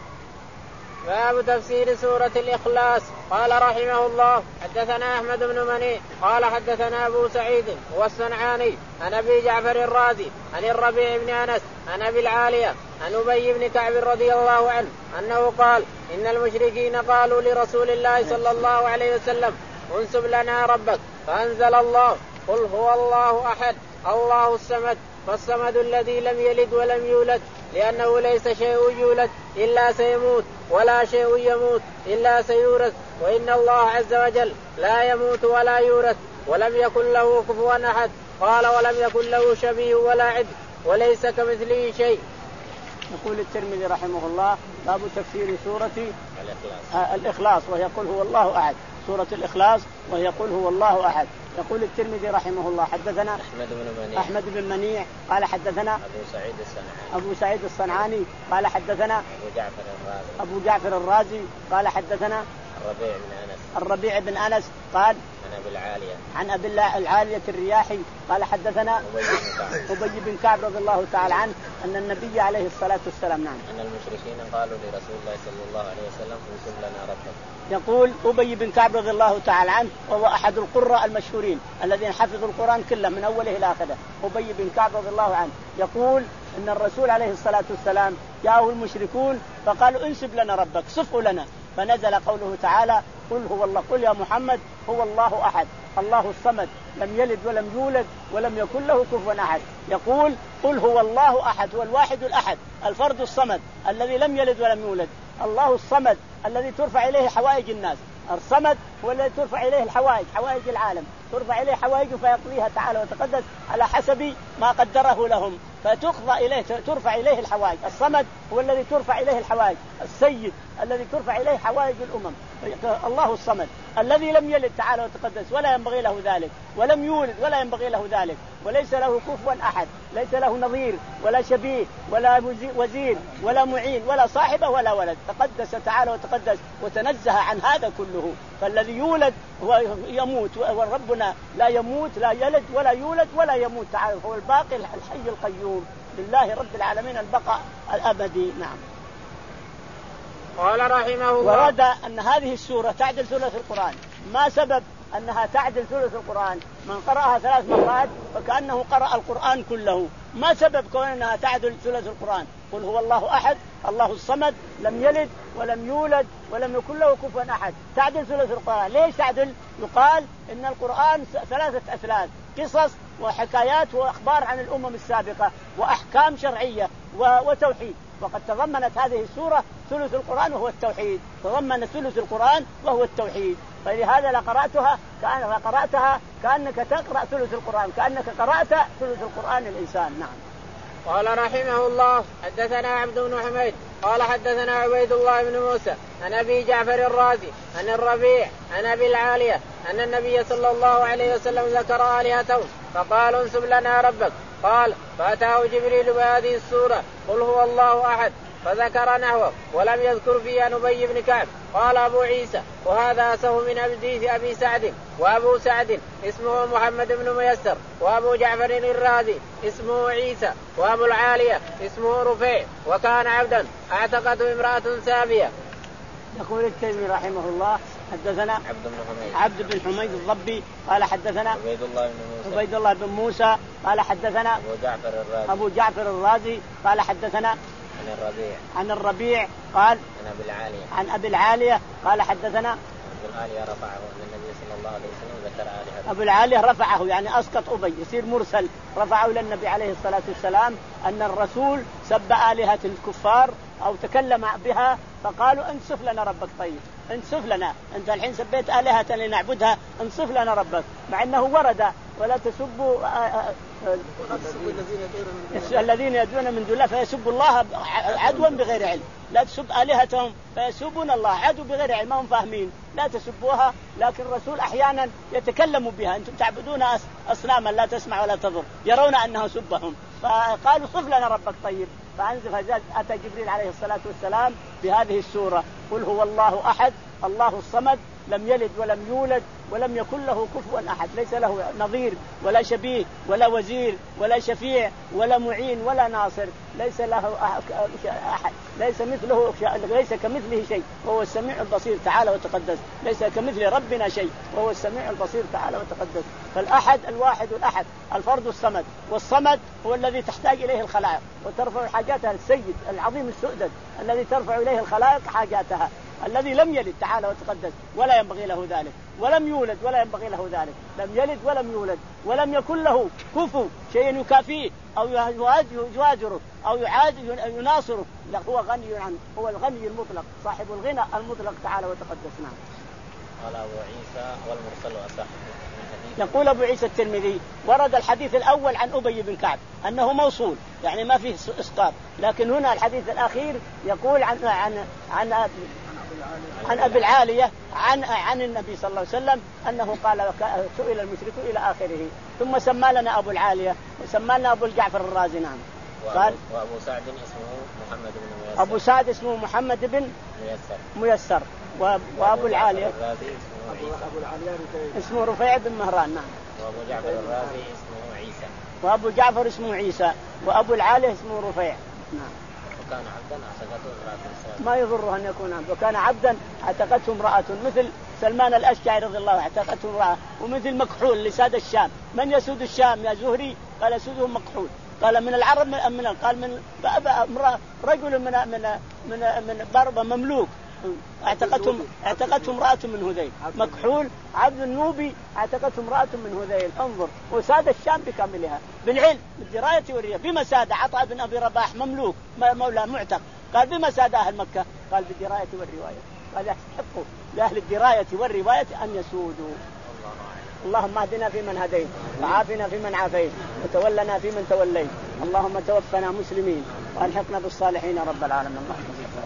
[SPEAKER 3] باب تفسير سورة الإخلاص. قال رحمه الله حدثنا أحمد بن مني قال حدثنا أبو سعيد والصنعاني عن أبي جعفر الرازي عن الربيع بن أنس عن أبي العالية عن أبي بن كعب رضي الله عنه أنه قال إن المشركين قالوا لرسول الله صلى الله عليه وسلم انسب لنا ربك فأنزل الله قل هو الله أحد الله الصمد فالصمد الذي لم يلد ولم يولد لأنه ليس شيء يولد إلا سيموت ولا شيء يموت إلا سيورث وإن الله عز وجل لا يموت ولا يورث ولم يكن له كفوا أحد. قال ولم يكن له شبيه ولا عد وليس كمثله شيء.
[SPEAKER 1] يقول الترمذي رحمه الله باب تفسير سورة الإخلاص, الإخلاص وهي قل هو الله أحد سورة الإخلاص وهي قل هو الله أحد. يقول الترمذي رحمه الله حدثنا
[SPEAKER 2] أحمد بن منيع
[SPEAKER 1] أحمد بن منيع قال حدثنا
[SPEAKER 2] أبو سعيد الصنعاني
[SPEAKER 1] أبو سعيد الصنعاني قال حدثنا
[SPEAKER 2] أبو جعفر الرازي
[SPEAKER 1] أبو جعفر الرازي قال حدثنا
[SPEAKER 2] الربيع بن أنس
[SPEAKER 1] الربيع بن أنس قال
[SPEAKER 2] عن أبي العالية
[SPEAKER 1] عن أبي العالية الرياحي قال حدثنا أبي بن كعب رضي الله تعالى عنه أن النبي عليه الصلاة والسلام نعم
[SPEAKER 2] أن المشركين قالوا لرسول الله صلى الله عليه وسلم انسب لنا ربك.
[SPEAKER 1] يقول أبي بن كعب رضي الله تعالى عنه وهو أحد القراء المشهورين الذين حفظوا القرآن كله من أوله إلى آخره. أبي بن كعب رضي الله عنه يقول إن الرسول عليه الصلاة والسلام جاءه المشركون فقالوا انسب لنا ربك صفه لنا فنزل قوله تعالى قل هو الله قل يا محمد هو الله أحد الله الصمد لم يلد ولم يولد ولم يكن له كفوا أحد. يقول قل هو الله أحد هو الواحد الأحد الفرد الصمد الذي لم يلد ولم يولد الله الصمد الذي ترفع إليه حوائج الناس. الصمد هو الذي ترفع إليه الحوائج حوائج العالم ترفع إليه حوائجه فيقضيها تعالى وتقدس على حسب ما قدره لهم فتقضى إليه ترفع إليه الحوائج. الصمد هو الذي ترفع إليه الحوائج السيد الذي ترفع إليه حوائج الأمم الله الصمد الذي لم يلد تعالى وتقدس ولا ينبغي له ذلك ولم يولد ولا ينبغي له ذلك وليس له كفوا أحد ليس له نظير ولا شبيه ولا وزير ولا معين ولا صاحبه ولا ولد تقدس تعالى وتقدس وتنزه عن هذا كله. فالذي يولد هو يموت وربنا لا يموت لا يلد ولا يولد ولا يموت تعالى هو الباقي الحي القيوم لله رب العالمين البقاء الأبدي. نعم.
[SPEAKER 3] قال رحمه الله.
[SPEAKER 1] ورد أن هذه السورة تعدل ثلث القرآن. ما سبب أنها تعدل ثلث القرآن؟ من قرأها ثلاث مرات فكأنه قرأ القرآن كله. ما سبب كون أنها تعدل ثلث القرآن؟ قل هو الله أحد الله الصمد لم يلد ولم يولد ولم يكن له كفوا أحد. تعدل ثلث القرآن. ليش تعدل؟ يقال إن القرآن ثلاثة أثلاث، قصص وحكايات وأخبار عن الأمم السابقة وأحكام شرعية وتوحيد. وقد تضمنت هذه السورة ثلث القرآن وهو التوحيد، تضمنت ثلث القرآن وهو التوحيد. فلهذا لقرأتها كأن قرأتها كأنك تقرأ ثلث القرآن، كأنك قرأت ثلث القرآن الإنسان. نعم.
[SPEAKER 3] قال رحمه الله حدثنا عبد بن حميد قال حدثنا عبيد الله بن موسى عن أبي جعفر الرازي عن الربيع عن أبي العالية أن النبي صلى الله عليه وسلم ذكر آلهتهم فقال انسب لنا ربك. قال فأتاه جبريل بهذه السورة قل هو الله أحد فذكر نحوه ولم يذكر فيها أبي بن كعب. قال أبو عيسى وهذا أسه من حديث أبي سعد. وأبو سعد اسمه محمد بن ميسر وأبو جعفر الرازي اسمه عيسى وأبو العالية اسمه رفيع وكان عبدا اعتقته امرأة سابية.
[SPEAKER 1] يقول الترمذي رحمه الله حدثنا
[SPEAKER 2] عبد بن حميد
[SPEAKER 1] عبد بن حميد الضبي قال حدثنا
[SPEAKER 2] عبيد الله بن موسى
[SPEAKER 1] عبيد الله بن موسى قال حدثنا
[SPEAKER 2] أبو جعفر الرازي
[SPEAKER 1] أبو جعفر الرازي قال حدثنا
[SPEAKER 2] عن الربيع
[SPEAKER 1] عن الربيع قال
[SPEAKER 2] عن أبي العالية
[SPEAKER 1] عن أبي العالية قال حدثنا
[SPEAKER 2] أبو العالية رفعه أن النبي صلى الله عليه وسلم ذكر آلهته.
[SPEAKER 1] أبو العالية رفعه يعني أسقط أبي يصير مرسل، رفعه إلى النبي عليه الصلاة والسلام أن الرسول سب آلهة الكفار أو تكلم بها فقالوا انصف لنا ربك. طيب انصف لنا، أنت الحين سبيت آلهة لنعبدها انصف لنا ربك، مع أنه ورد ولا تسبوا الذين يدعون من دون الله فيسبوا الله عدوا بغير علم. لا تسب آلهتهم فيسبون الله عدوا بغير علم، ما هم فاهمين. لا تسبوها، لكن الرسول أحيانا يتكلم بها. أنتم تعبدون أصناما لا تسمع ولا تضر، يرون أنه سبهم فقالوا صف لنا ربك. طيب فأنزل أتى جبريل عليه الصلاة والسلام بهذه السورة قل هو الله أحد الله الصمد لم يلد ولم يولد ولم يكن له كفوا أحد. ليس له نظير ولا شبيه ولا وزير ولا شفيع ولا معين ولا ناصر، ليس له أحد، ليس مثله ليس كمثله شيء وهو السميع البصير تعالى وتقدس. ليس كمثل ربنا شيء وهو السميع البصير تعالى وتقدس. فالأحد الواحد الأحد الفرد الصمد، والصمد هو الذي تحتاج إليه الخلائق وترفع حاجاتها السيد العظيم السؤدد الذي ترفع إليه الخلائق حاجاتها، الذي لم يلد تعالى وتقدس ولا ينبغي له ذلك، ولم يولد ولا ينبغي له ذلك، لم يلد ولم يولد ولم يكن له كفو شيء يكافيه أو يواجره أو يعاد يناصره. لا هو غني عنه، هو الغني المطلق صاحب الغنى المطلق تعالى وتقدس. نعم.
[SPEAKER 2] قال أبو عيسى والمرسل أصح.
[SPEAKER 1] يقول أبو عيسى الترمذي ورد الحديث الأول عن أبي بن كعب أنه موصول يعني ما فيه إسقاط، لكن هنا الحديث الأخير يقول عن عن عن عن أبي العالية عن عن النبي صلى الله عليه وسلم أنه قال سئل المشرك إلى آخره، ثم سمى لنا أبو العالية وسمى لنا أبو الجعفر الرازي. نعم.
[SPEAKER 2] قال وأبو سعد اسمه محمد بن ميسر.
[SPEAKER 1] أبو سعد اسمه محمد بن
[SPEAKER 2] ميسر
[SPEAKER 1] ميسر وأبو العالية
[SPEAKER 2] اسمه,
[SPEAKER 1] اسمه رفيع بن مهران. نعم.
[SPEAKER 2] وأبو جعفر الرازي اسمه عيسى.
[SPEAKER 1] وأبو جعفر اسمه عيسى وأبو العالية اسمه رفيع. نعم.
[SPEAKER 2] وكان عبدا اعتقته امرأة.
[SPEAKER 1] ما يضره أن يكون عبد، وكان عبدا اعتقته امرأة مثل سلمان الأشجعي رضي الله عنه اعتقته امرأة، ومثل مكحول اللي ساد الشام. من يسود الشام يا زهري؟ قال يسودهم مكحول. قال من العرب من, من قال من رجل من من من من ضربة مملوك اعتقتهم اعتقتهم امرأة من هذيل. مكحول عبد النوبي اعتقتهم امرأة من هذيل. انظر، وساد الشام بكاملها بالعلم بالدراية والرياء. بما ساد عطاء بن أبي رباح مملوك مولى معتق، قال بما ساد أهل مكة؟ قال بالدراية والرواية. قال يحق لأهل الدراية والرواية أن يسودوا. اللهم اهدنا فيمن هديت وعافنا فيمن عافيت وتولنا فيمن توليت. اللهم توفنا مسلمين وألحقنا بالصالحين رب العالمين.